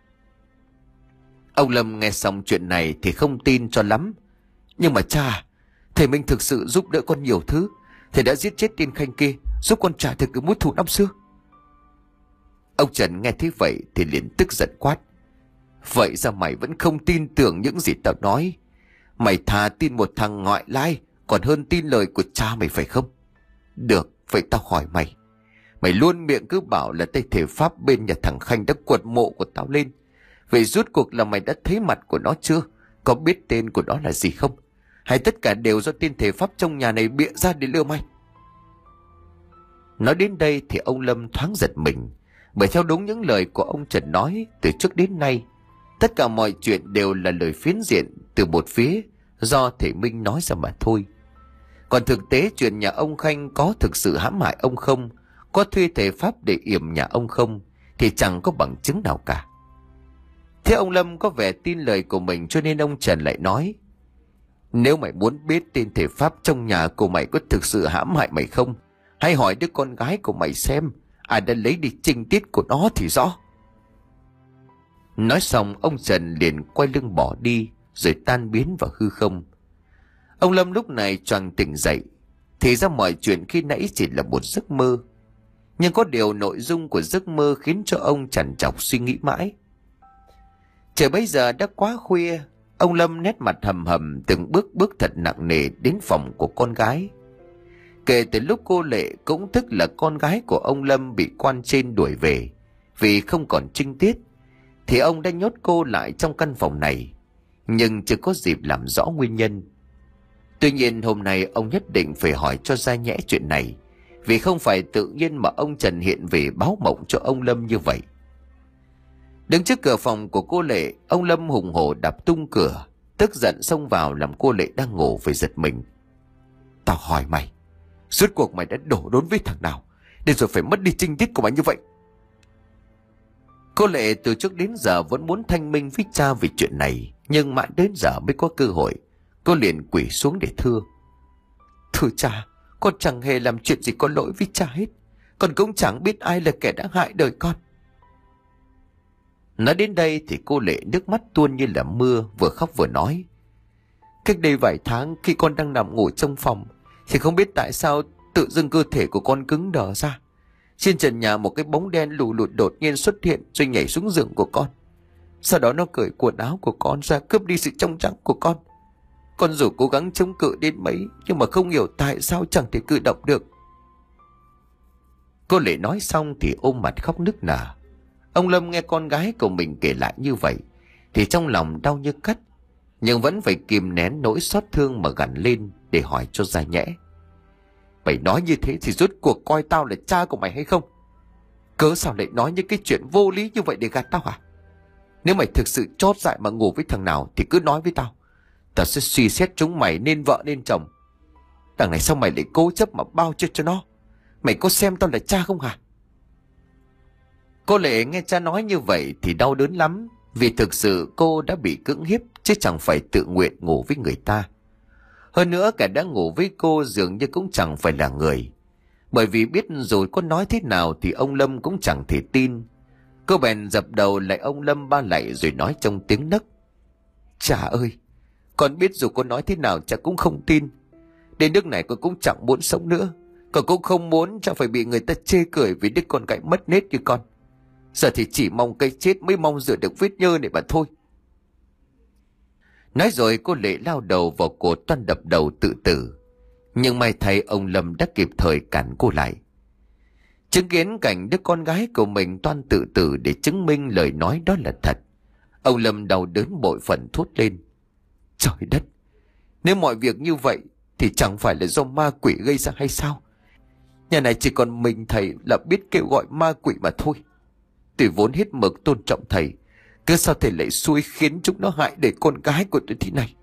Ông Lâm nghe xong chuyện này thì không tin cho lắm. Nhưng mà cha, thầy Minh thực sự giúp đỡ con nhiều thứ. Thầy đã giết chết tên Khanh kia, giúp con trả được cái mối thù năm xưa. Ông Trần nghe thế vậy thì liền tức giận quát: Vậy ra mày vẫn không tin tưởng những gì tao nói? Mày thà tin một thằng ngoại lai còn hơn tin lời của cha mày phải không? Được, vậy tao hỏi mày, mày luôn miệng cứ bảo là tay thể pháp bên nhà thằng Khanh đã quật mộ của tao lên. Vậy rốt cuộc là mày đã thấy mặt của nó chưa? Có biết tên của nó là gì không? Hay tất cả đều do tên thể pháp trong nhà này bịa ra để lừa mày? Nói đến đây thì ông Lâm thoáng giật mình, bởi theo đúng những lời của ông Trần nói, từ trước đến nay tất cả mọi chuyện đều là lời phiến diện từ một phía, do thầy Minh nói ra mà thôi. Còn thực tế chuyện nhà ông Khanh có thực sự hãm hại ông không, có thuê thể pháp để yểm nhà ông không, thì chẳng có bằng chứng nào cả. Thế ông Lâm có vẻ tin lời của mình, cho nên ông Trần lại nói: Nếu mày muốn biết tên thể pháp trong nhà của mày có thực sự hãm hại mày không, hãy hỏi đứa con gái của mày xem ai đã lấy đi trinh tiết của nó thì rõ. Nói xong ông Trần liền quay lưng bỏ đi, rồi tan biến vào hư không. Ông Lâm lúc này choàng tỉnh dậy, thì ra mọi chuyện khi nãy chỉ là một giấc mơ. Nhưng có điều nội dung của giấc mơ khiến cho ông trằn trọc suy nghĩ mãi. Trời bấy giờ đã quá khuya, ông Lâm nét mặt hầm hầm từng bước bước thật nặng nề đến phòng của con gái. Kể từ lúc cô Lệ, cũng tức là con gái của ông Lâm, bị quan trên đuổi về vì không còn trinh tiết, thì ông đã nhốt cô lại trong căn phòng này, nhưng chưa có dịp làm rõ nguyên nhân. Tuy nhiên hôm nay ông nhất định phải hỏi cho ra nhẽ chuyện này, vì không phải tự nhiên mà ông Trần hiện về báo mộng cho ông Lâm như vậy. Đứng trước cửa phòng của cô Lệ, ông Lâm hùng hổ đạp tung cửa, tức giận xông vào làm cô Lệ đang ngủ phải giật mình. Tao hỏi mày, rốt cuộc mày đã đổ đốn với thằng nào để rồi phải mất đi trinh tiết của mày như vậy? Cô Lệ từ trước đến giờ vẫn muốn thanh minh với cha về chuyện này, nhưng mãi đến giờ mới có cơ hội. Cô liền quỳ xuống để thưa: Thưa cha, con chẳng hề làm chuyện gì có lỗi với cha hết. Con cũng chẳng biết ai là kẻ đã hại đời con. Nói đến đây thì cô Lệ nước mắt tuôn như là mưa, vừa khóc vừa nói. Cách đây vài tháng, khi con đang nằm ngủ trong phòng, thì không biết tại sao tự dưng cơ thể của con cứng đờ ra. Trên trần nhà một cái bóng đen lù lụt đột nhiên xuất hiện rồi nhảy xuống giường của con. Sau đó nó cởi quần áo của con ra, cướp đi sự trong trắng của con. Con dù cố gắng chống cự đến mấy, nhưng mà không hiểu tại sao chẳng thể cử động được. Cô Lệ nói xong thì ôm mặt khóc nức nở. Ông Lâm nghe con gái của mình kể lại như vậy thì trong lòng đau như cắt, nhưng vẫn phải kìm nén nỗi xót thương mà gằn lên để hỏi cho ra nhẽ. Mày nói như thế thì rốt cuộc coi tao là cha của mày hay không? Cớ sao lại nói những cái chuyện vô lý như vậy để gạt tao hả? Nếu mày thực sự chót dại mà ngủ với thằng nào thì cứ nói với tao. Tao sẽ suy xét chúng mày nên vợ nên chồng. Đằng này sao mày lại cố chấp mà bao che cho nó? Mày có xem tao là cha không hả? Cô Lệ nghe cha nói như vậy thì đau đớn lắm, vì thực sự cô đã bị cưỡng hiếp chứ chẳng phải tự nguyện ngủ với người ta. Hơn nữa kẻ đã ngủ với cô dường như cũng chẳng phải là người, bởi vì biết rồi có nói thế nào thì ông Lâm cũng chẳng thể tin. Cô bèn dập đầu lại ông Lâm ba lạy rồi nói trong tiếng nấc. Cha ơi, con biết dù con nói thế nào cha cũng không tin. Đến nước này con cũng chẳng muốn sống nữa. Con cũng không muốn cha phải bị người ta chê cười vì đứa con gái mất nết như con. Giờ thì chỉ mong cái chết mới mong rửa được vết nhơ này mà thôi. Nói rồi cô Lệ lao đầu vào cột toan đập đầu tự tử. Nhưng may thay ông Lâm đã kịp thời cản cô lại. Chứng kiến cảnh đứa con gái của mình toan tự tử để chứng minh lời nói đó là thật, ông Lâm đau đớn bội phần thốt lên. Trời đất, nếu mọi việc như vậy thì chẳng phải là do ma quỷ gây ra hay sao? Nhà này chỉ còn mình thầy là biết kêu gọi ma quỷ mà thôi. Tôi vốn hết mực tôn trọng thầy, cứ sao thầy lại xui khiến chúng nó hại để con gái của tôi thế này?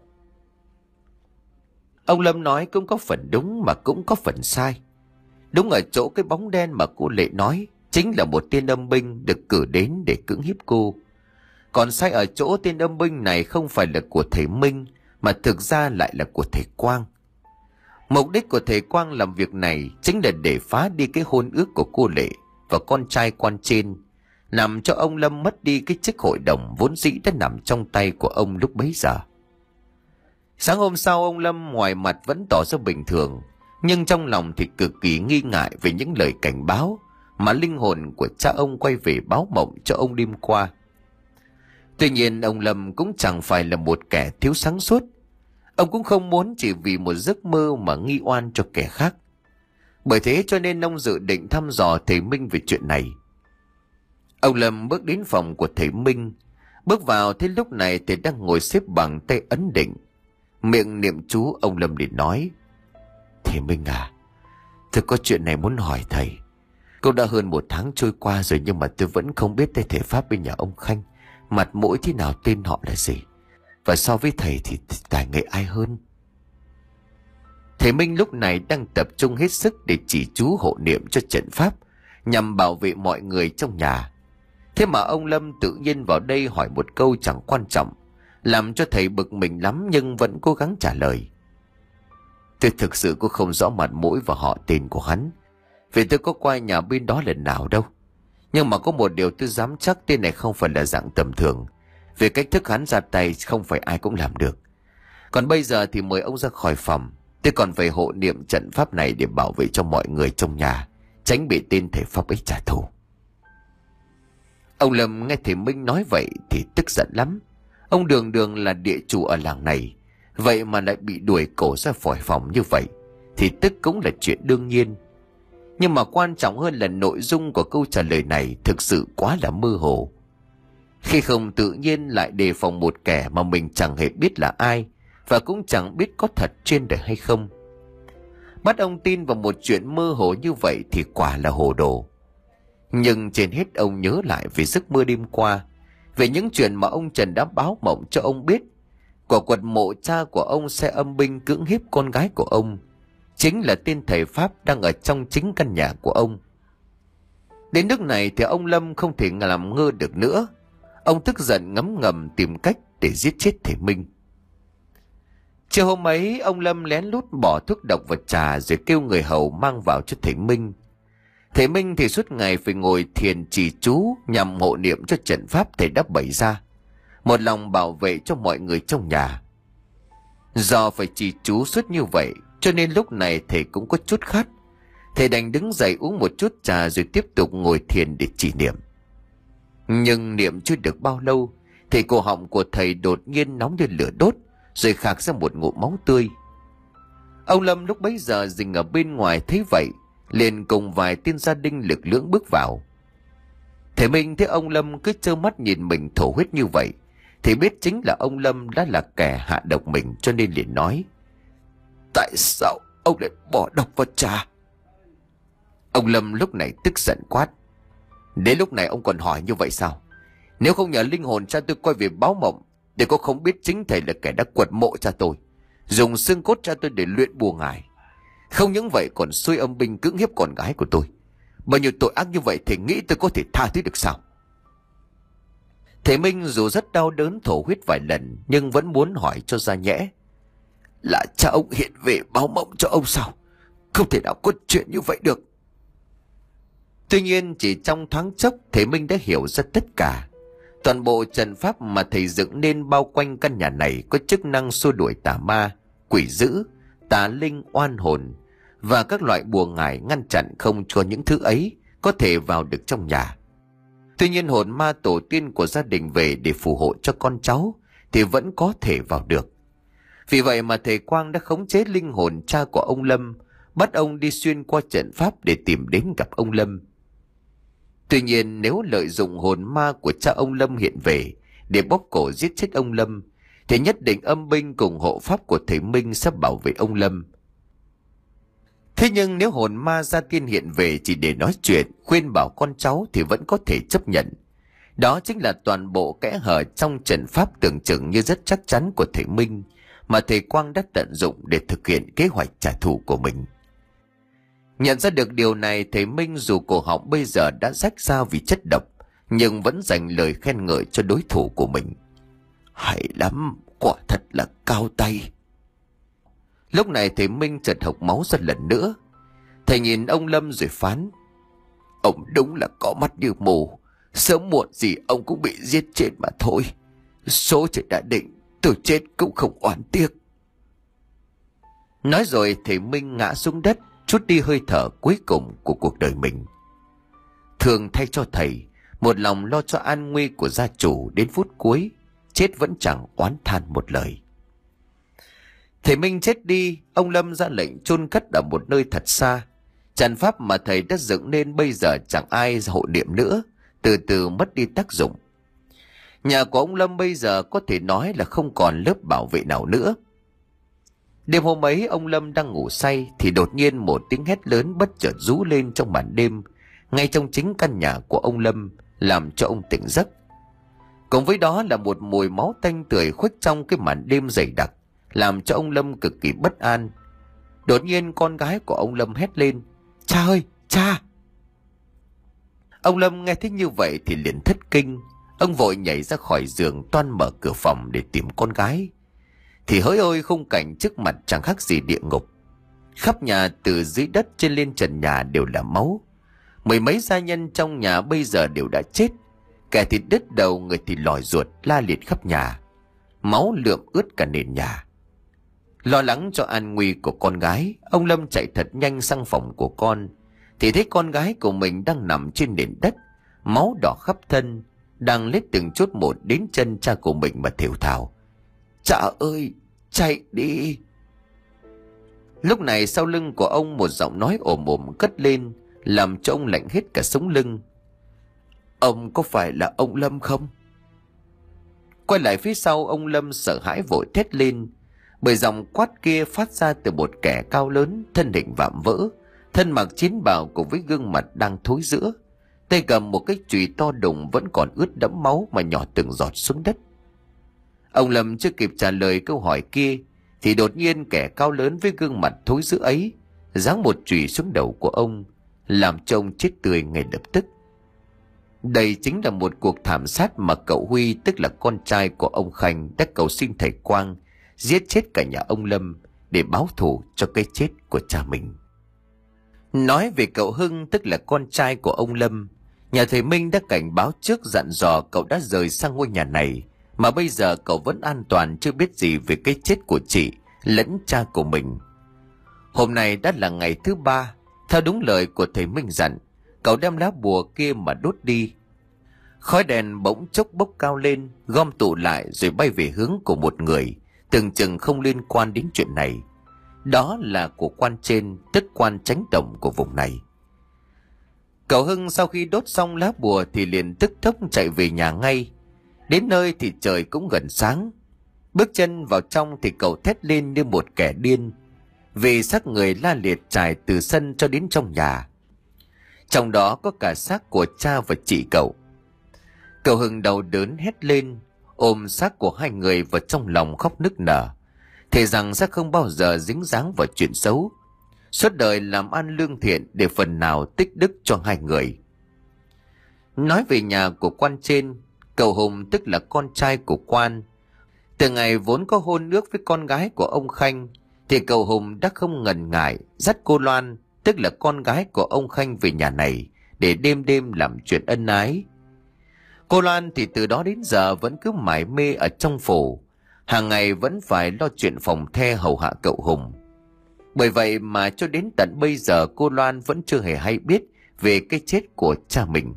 Ông Lâm nói cũng có phần đúng mà cũng có phần sai. Đúng ở chỗ cái bóng đen mà cô Lệ nói chính là một tên âm binh được cử đến để cưỡng hiếp cô. Còn sai ở chỗ tên âm binh này không phải là của thầy Minh, mà thực ra lại là của thầy Quang. Mục đích của thầy Quang làm việc này chính là để phá đi cái hôn ước của cô Lệ và con trai quan trên, làm cho ông Lâm mất đi cái chức hội đồng vốn dĩ đã nằm trong tay của ông lúc bấy giờ. Sáng hôm sau, ông Lâm ngoài mặt vẫn tỏ ra bình thường, nhưng trong lòng thì cực kỳ nghi ngại về những lời cảnh báo mà linh hồn của cha ông quay về báo mộng cho ông đêm qua. Tuy nhiên ông Lâm cũng chẳng phải là một kẻ thiếu sáng suốt. Ông cũng không muốn chỉ vì một giấc mơ mà nghi oan cho kẻ khác. Bởi thế cho nên ông dự định thăm dò thầy Minh về chuyện này. Ông Lâm bước đến phòng của thầy Minh. Bước vào thấy lúc này thầy đang ngồi xếp bằng tay ấn định. Miệng niệm chú, ông Lâm liền nói. Thầy Minh à, tôi có chuyện này muốn hỏi thầy. Cũng đã hơn một tháng trôi qua rồi, nhưng mà tôi vẫn không biết tay thể pháp bên nhà ông Khanh mặt mũi thế nào, tên họ là gì, và so với thầy thì tài nghệ ai hơn. Thầy Minh lúc này đang tập trung hết sức để chỉ chú hộ niệm cho trận pháp nhằm bảo vệ mọi người trong nhà. Thế mà ông Lâm tự nhiên vào đây hỏi một câu chẳng quan trọng, làm cho thầy bực mình lắm nhưng vẫn cố gắng trả lời. Tôi thực sự cũng không rõ mặt mũi và họ tên của hắn, vì tôi có qua nhà bên đó lần nào đâu. Nhưng mà có một điều tôi dám chắc, tên này không phải là dạng tầm thường. Về cách thức hắn ra tay không phải ai cũng làm được. Còn bây giờ thì mời ông ra khỏi phòng. Tôi còn phải hộ niệm trận pháp này để bảo vệ cho mọi người trong nhà, tránh bị tên thể pháp ấy trả thù. Ông Lâm nghe thầy Minh nói vậy thì tức giận lắm. Ông đường đường là địa chủ ở làng này, vậy mà lại bị đuổi cổ ra khỏi phòng như vậy thì tức cũng là chuyện đương nhiên. Nhưng mà quan trọng hơn là nội dung của câu trả lời này thực sự quá là mơ hồ. Khi không tự nhiên lại đề phòng một kẻ mà mình chẳng hề biết là ai, và cũng chẳng biết có thật trên đời hay không. Bắt ông tin vào một chuyện mơ hồ như vậy thì quả là hồ đồ. Nhưng trên hết ông nhớ lại về giấc mơ đêm qua, về những chuyện mà ông Trần đã báo mộng cho ông biết. Quả quật mộ cha của ông sẽ âm binh cưỡng hiếp con gái của ông chính là tên thầy pháp đang ở trong chính căn nhà của ông. Đến nước này thì ông Lâm không thể làm ngơ được nữa. Ông tức giận ngấm ngầm tìm cách để giết chết thầy Minh. Chiều hôm ấy, ông Lâm lén lút bỏ thuốc độc vào trà rồi kêu người hầu mang vào cho thầy Minh. Thầy Minh thì suốt ngày phải ngồi thiền trì chú nhằm hộ niệm cho trận pháp thầy đã bày ra, một lòng bảo vệ cho mọi người trong nhà. Do phải trì chú suốt như vậy cho nên lúc này thầy cũng có chút khát. Thầy đành đứng dậy uống một chút trà rồi tiếp tục ngồi thiền để trì niệm. Nhưng niệm chưa được bao lâu thì cổ họng của thầy đột nhiên nóng như lửa đốt, rồi khạc ra một ngụm máu tươi. Ông Lâm lúc bấy giờ dừng ở bên ngoài thấy vậy, liền cùng vài tên gia đình lực lưỡng bước vào. Thầy Minh thấy ông Lâm cứ trơ mắt nhìn mình thổ huyết như vậy thì biết chính là ông Lâm đã là kẻ hạ độc mình, cho nên liền nói: Tại sao ông lại bỏ độc vào trà? Ông Lâm lúc này tức giận quát: Đến lúc này ông còn hỏi như vậy sao? Nếu không nhờ linh hồn cha tôi quay về báo mộng thì có không biết chính thầy là kẻ đã quật mộ cha tôi, dùng xương cốt cha tôi để luyện bùa ngải. Không những vậy còn xuôi âm binh cưỡng hiếp con gái của tôi. Bao nhiêu tội ác như vậy thì nghĩ tôi có thể tha thứ được sao? Thầy Minh dù rất đau đớn thổ huyết vài lần nhưng vẫn muốn hỏi cho ra nhẽ: Là cha ông hiện về báo mộng cho ông sao? Không thể nào có chuyện như vậy được. Tuy nhiên chỉ trong thoáng chốc thầy Minh đã hiểu ra tất cả. Toàn bộ trận pháp mà thầy dựng nên bao quanh căn nhà này có chức năng xua đuổi tà ma, quỷ dữ, tà linh, oan hồn và các loại bùa ngải, ngăn chặn không cho những thứ ấy có thể vào được trong nhà. Tuy nhiên hồn ma tổ tiên của gia đình về để phù hộ cho con cháu thì vẫn có thể vào được. Vì vậy mà thầy Quang đã khống chế linh hồn cha của ông Lâm, bắt ông đi xuyên qua trận pháp để tìm đến gặp ông Lâm. Tuy nhiên nếu lợi dụng hồn ma của cha ông Lâm hiện về để bóp cổ giết chết ông Lâm thì nhất định âm binh cùng hộ pháp của thầy Minh sẽ bảo vệ ông Lâm. Thế nhưng nếu hồn ma gia tiên hiện về chỉ để nói chuyện, khuyên bảo con cháu thì vẫn có thể chấp nhận. Đó chính là toàn bộ kẽ hở trong trận pháp tưởng chừng như rất chắc chắn của thầy Minh mà thầy Quang đã tận dụng để thực hiện kế hoạch trả thù của mình. Nhận ra được điều này, thầy Minh dù cổ họng bây giờ đã rách ra vì chất độc nhưng vẫn dành lời khen ngợi cho đối thủ của mình: Hay lắm, quả thật là cao tay. Lúc này thầy Minh chợt hộc máu ra lần nữa. Thầy nhìn ông Lâm rồi phán: Ông đúng là có mắt như mù, sớm muộn gì ông cũng bị giết chết mà thôi. Số trời đã định, tôi chết cũng không oán tiếc. Nói rồi thầy Minh ngã xuống đất, trút đi hơi thở cuối cùng của cuộc đời mình. Thường thay cho thầy, một lòng lo cho an nguy của gia chủ đến phút cuối, chết vẫn chẳng oán than một lời. Thầy Minh chết đi, ông Lâm ra lệnh chôn cất ở một nơi thật xa. Trận pháp mà thầy đã dựng nên bây giờ chẳng ai hộ niệm nữa, từ từ mất đi tác dụng. Nhà của ông Lâm bây giờ có thể nói là không còn lớp bảo vệ nào nữa. Đêm hôm ấy ông Lâm đang ngủ say thì đột nhiên một tiếng hét lớn bất chợt rú lên trong màn đêm, ngay trong chính căn nhà của ông Lâm, làm cho ông tỉnh giấc. Cùng với đó là một mùi máu tanh tưởi khuếch trong cái màn đêm dày đặc, làm cho ông Lâm cực kỳ bất an. Đột nhiên con gái của ông Lâm hét lên: Cha ơi, cha! Ông Lâm nghe thấy như vậy thì liền thất kinh. Ông vội nhảy ra khỏi giường toan mở cửa phòng để tìm con gái. Thì hỡi ôi, khung cảnh trước mặt chẳng khác gì địa ngục. Khắp nhà từ dưới đất trên lên trần nhà đều là máu. Mười mấy gia nhân trong nhà bây giờ đều đã chết. Kẻ thì đứt đầu, người thì lòi ruột la liệt khắp nhà. Máu lượm ướt cả nền nhà. Lo lắng cho an nguy của con gái, ông Lâm chạy thật nhanh sang phòng của con thì thấy con gái của mình đang nằm trên nền đất, máu đỏ khắp thân, đang lết từng chút một đến chân cha của mình mà thều thào: Cha ơi, chạy đi! Lúc này sau lưng của ông một giọng nói ồm ồm cất lên, làm cho ông lạnh hết cả sống lưng: Ông có phải là ông Lâm không? Quay lại phía sau, ông Lâm sợ hãi vội thét lên, bởi giọng quát kia phát ra từ một kẻ cao lớn, thân hình vạm vỡ, thân mặc chiến bào cùng với gương mặt đang thối rữa, tay cầm một cái chùy to đùng vẫn còn ướt đẫm máu mà nhỏ từng giọt xuống đất. Ông Lâm chưa kịp trả lời câu hỏi kia thì đột nhiên kẻ cao lớn với gương mặt thối rữa ấy giáng một chùy xuống đầu của ông, làm cho ông chết tươi ngay lập tức. Đây chính là một cuộc thảm sát mà cậu Huy, tức là con trai của ông Khanh, đã cầu xin thầy Quang giết chết cả nhà ông Lâm để báo thù cho cái chết của cha mình. Nói về cậu Hưng, tức là con trai của ông Lâm, nhà thầy Minh đã cảnh báo trước, dặn dò cậu đã rời sang ngôi nhà này, mà bây giờ cậu vẫn an toàn, chưa biết gì về cái chết của chị lẫn cha của mình. Hôm nay đã là ngày thứ ba, theo đúng lời của thầy Minh dặn, cậu đem lá bùa kia mà đốt đi. Khói đèn bỗng chốc bốc cao lên, gom tụ lại rồi bay về hướng của một người, tưởng chừng không liên quan đến chuyện này. Đó là của quan trên, tức quan chánh tổng của vùng này. Cậu Hưng sau khi đốt xong lá bùa thì liền tức tốc chạy về nhà ngay. Đến nơi thì trời cũng gần sáng. Bước chân vào trong thì cậu thét lên như một kẻ điên, vì xác người la liệt trải từ sân cho đến trong nhà. Trong đó có cả xác của cha và chị cậu. Cậu Hưng đau đớn hét lên, ôm xác của hai người vào trong lòng khóc nức nở, thề rằng sẽ không bao giờ dính dáng vào chuyện xấu, suốt đời làm ăn lương thiện để phần nào tích đức cho hai người. Nói về nhà của quan trên, cậu Hùng tức là con trai của quan, từ ngày vốn có hôn ước với con gái của ông Khanh, thì cậu Hùng đã không ngần ngại dắt cô Loan, tức là con gái của ông Khanh, về nhà này để đêm đêm làm chuyện ân ái. Cô Loan thì từ đó đến giờ vẫn cứ mải mê ở trong phủ, hàng ngày vẫn phải lo chuyện phòng the hầu hạ cậu Hùng. Bởi vậy mà cho đến tận bây giờ cô Loan vẫn chưa hề hay biết về cái chết của cha mình.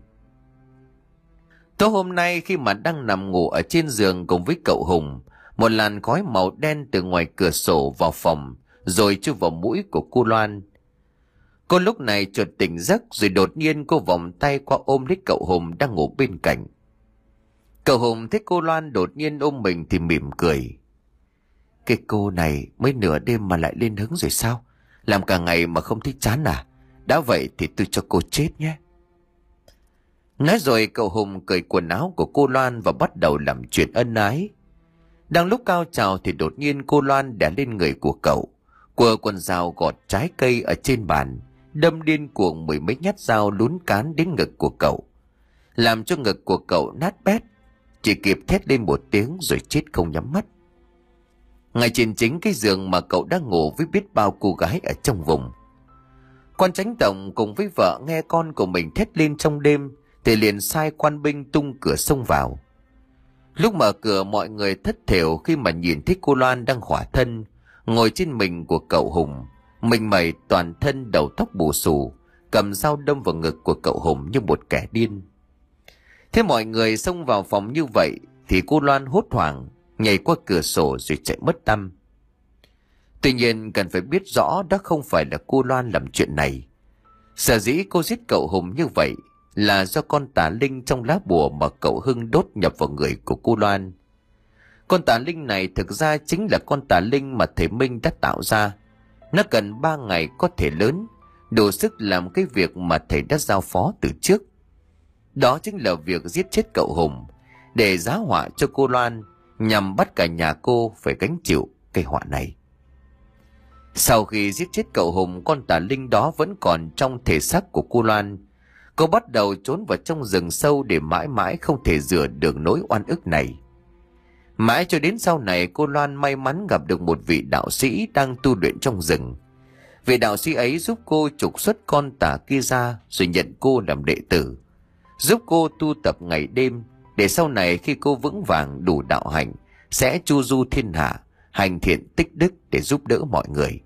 Tối hôm nay khi mà đang nằm ngủ ở trên giường cùng với cậu Hùng, một làn khói màu đen từ ngoài cửa sổ vào phòng rồi chui vào mũi của cô Loan. Cô lúc này chợt tỉnh giấc, rồi đột nhiên cô vòng tay qua ôm lấy cậu Hùng đang ngủ bên cạnh. Cậu Hùng thấy cô Loan đột nhiên ôm mình thì mỉm cười. Cái cô này mới nửa đêm mà lại lên hứng rồi sao? Làm cả ngày mà không thấy chán à? Đã vậy thì tôi cho cô chết nhé. Nói rồi cậu Hùng cởi quần áo của cô Loan và bắt đầu làm chuyện ân ái. Đang lúc cao trào thì đột nhiên cô Loan đè lên người của cậu, quờ quần dao gọt trái cây ở trên bàn, đâm điên cuồng mười mấy nhát dao lún cán đến ngực của cậu, làm cho ngực của cậu nát bét, chỉ kịp thét lên một tiếng rồi chết không nhắm mắt. Ngay trên chính cái giường mà cậu đang ngủ với biết bao cô gái ở trong vùng. Quan chánh tổng cùng với vợ nghe con của mình thét lên trong đêm thì liền sai quan binh tung cửa xông vào. Lúc mở cửa mọi người thất thểu khi mà nhìn thấy cô Loan đang khỏa thân ngồi trên mình của cậu Hùng, mình mẩy toàn thân, đầu tóc bù xù, cầm dao đâm vào ngực của cậu Hùng như một kẻ điên. Thế mọi người xông vào phòng như vậy thì cô Loan hốt hoảng nhảy qua cửa sổ rồi chạy mất tăm. Tuy nhiên cần phải biết rõ đó không phải là cô Loan làm chuyện này. Sở dĩ cô giết cậu Hùng như vậy là do con tà linh trong lá bùa mà cậu Hưng đốt nhập vào người của cô Loan. Con tà linh này thực ra chính là con tà linh mà thầy Minh đã tạo ra. Nó cần ba ngày có thể lớn, đủ sức làm cái việc mà thầy đã giao phó từ trước. Đó chính là việc giết chết cậu Hùng để giá họa cho cô Loan, nhằm bắt cả nhà cô phải gánh chịu cái họa này. Sau khi giết chết cậu Hùng, con tà linh đó vẫn còn trong thể xác của cô Loan. Cô bắt đầu trốn vào trong rừng sâu để mãi mãi không thể rửa được nỗi oan ức này. Mãi cho đến sau này cô Loan may mắn gặp được một vị đạo sĩ đang tu luyện trong rừng. Vị đạo sĩ ấy giúp cô trục xuất con tà kia ra rồi nhận cô làm đệ tử, giúp cô tu tập ngày đêm để sau này khi cô vững vàng đủ đạo hạnh sẽ chu du thiên hạ, hành thiện tích đức để giúp đỡ mọi người.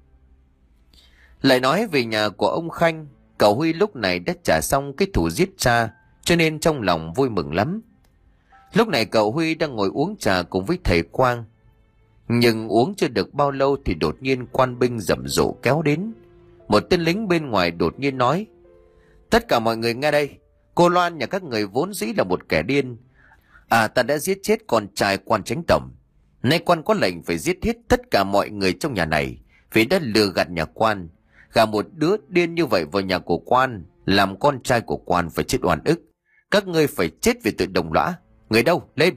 Lại nói về nhà của ông Khanh, cậu Huy lúc này đã trả xong cái thù giết cha, cho nên trong lòng vui mừng lắm. Lúc này cậu Huy đang ngồi uống trà cùng với thầy Quang. Nhưng uống chưa được bao lâu thì đột nhiên quan binh rầm rộ kéo đến. Một tên lính bên ngoài đột nhiên nói: Tất cả mọi người nghe đây, cô Loan nhà các người vốn dĩ là một kẻ điên. À, ta đã giết chết con trai quan chánh tổng. Nay quan có lệnh phải giết hết tất cả mọi người trong nhà này, vì đã lừa gạt nhà quan, gả một đứa điên như vậy vào nhà của quan, làm con trai của quan phải chết oan ức. Các ngươi phải chết vì tội đồng lõa. Người đâu, lên!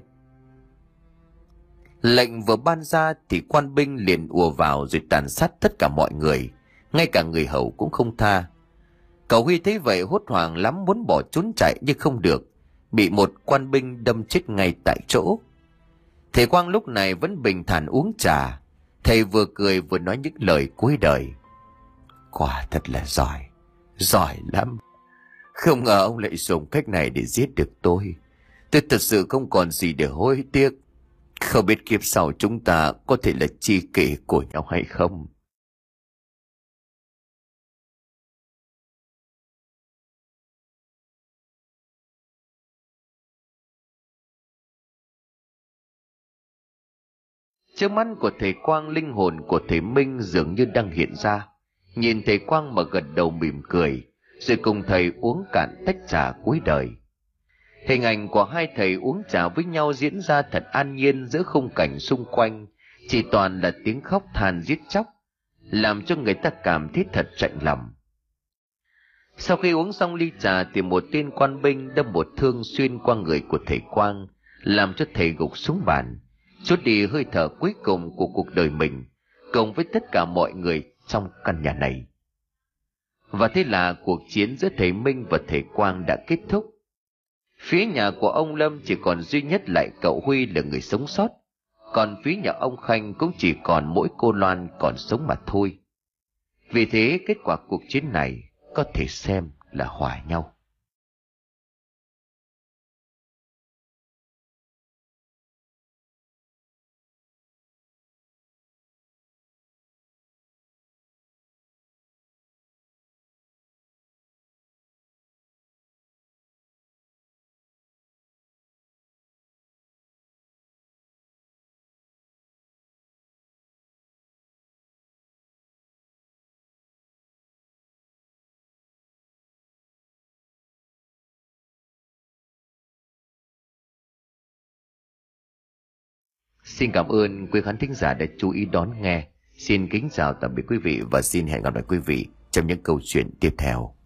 Lệnh vừa ban ra thì quan binh liền ùa vào rồi tàn sát tất cả mọi người, ngay cả người hầu cũng không tha. Cậu Huy thấy vậy hốt hoảng lắm, muốn bỏ trốn chạy nhưng không được, bị một quan binh đâm chết ngay tại chỗ. Thầy Quang lúc này vẫn bình thản uống trà, Thầy vừa cười vừa nói những lời cuối đời. Quả thật là giỏi, giỏi lắm. Không ngờ ông lại dùng cách này để giết được tôi. Tôi thật sự không còn gì để hối tiếc. Không biết kiếp sau chúng ta có thể là tri kỷ của nhau hay không. Trước mắt của thầy Quang, linh hồn của thầy Minh dường như đang hiện ra. Nhìn thầy Quang mà gật đầu mỉm cười, rồi cùng thầy uống cạn tách trà cuối đời. Hình ảnh của hai thầy uống trà với nhau diễn ra thật an nhiên giữa khung cảnh xung quanh, chỉ toàn là tiếng khóc than giết chóc, làm cho người ta cảm thấy thật chạnh lòng. Sau khi uống xong ly trà thì một tên quan binh đâm một thương xuyên qua người của thầy Quang, làm cho thầy gục xuống bàn, trút đi hơi thở cuối cùng của cuộc đời mình, cùng với tất cả mọi người trong căn nhà này. Và thế là cuộc chiến giữa thầy Minh và thầy Quang đã kết thúc. Phía nhà của ông Lâm chỉ còn duy nhất lại cậu Huy là người sống sót, còn phía nhà ông Khanh cũng chỉ còn mỗi cô Loan còn sống mà thôi. Vì thế kết quả cuộc chiến này có thể xem là hòa nhau. Xin cảm ơn quý khán thính giả đã chú ý đón nghe. Xin kính chào tạm biệt quý vị và xin hẹn gặp lại quý vị trong những câu chuyện tiếp theo.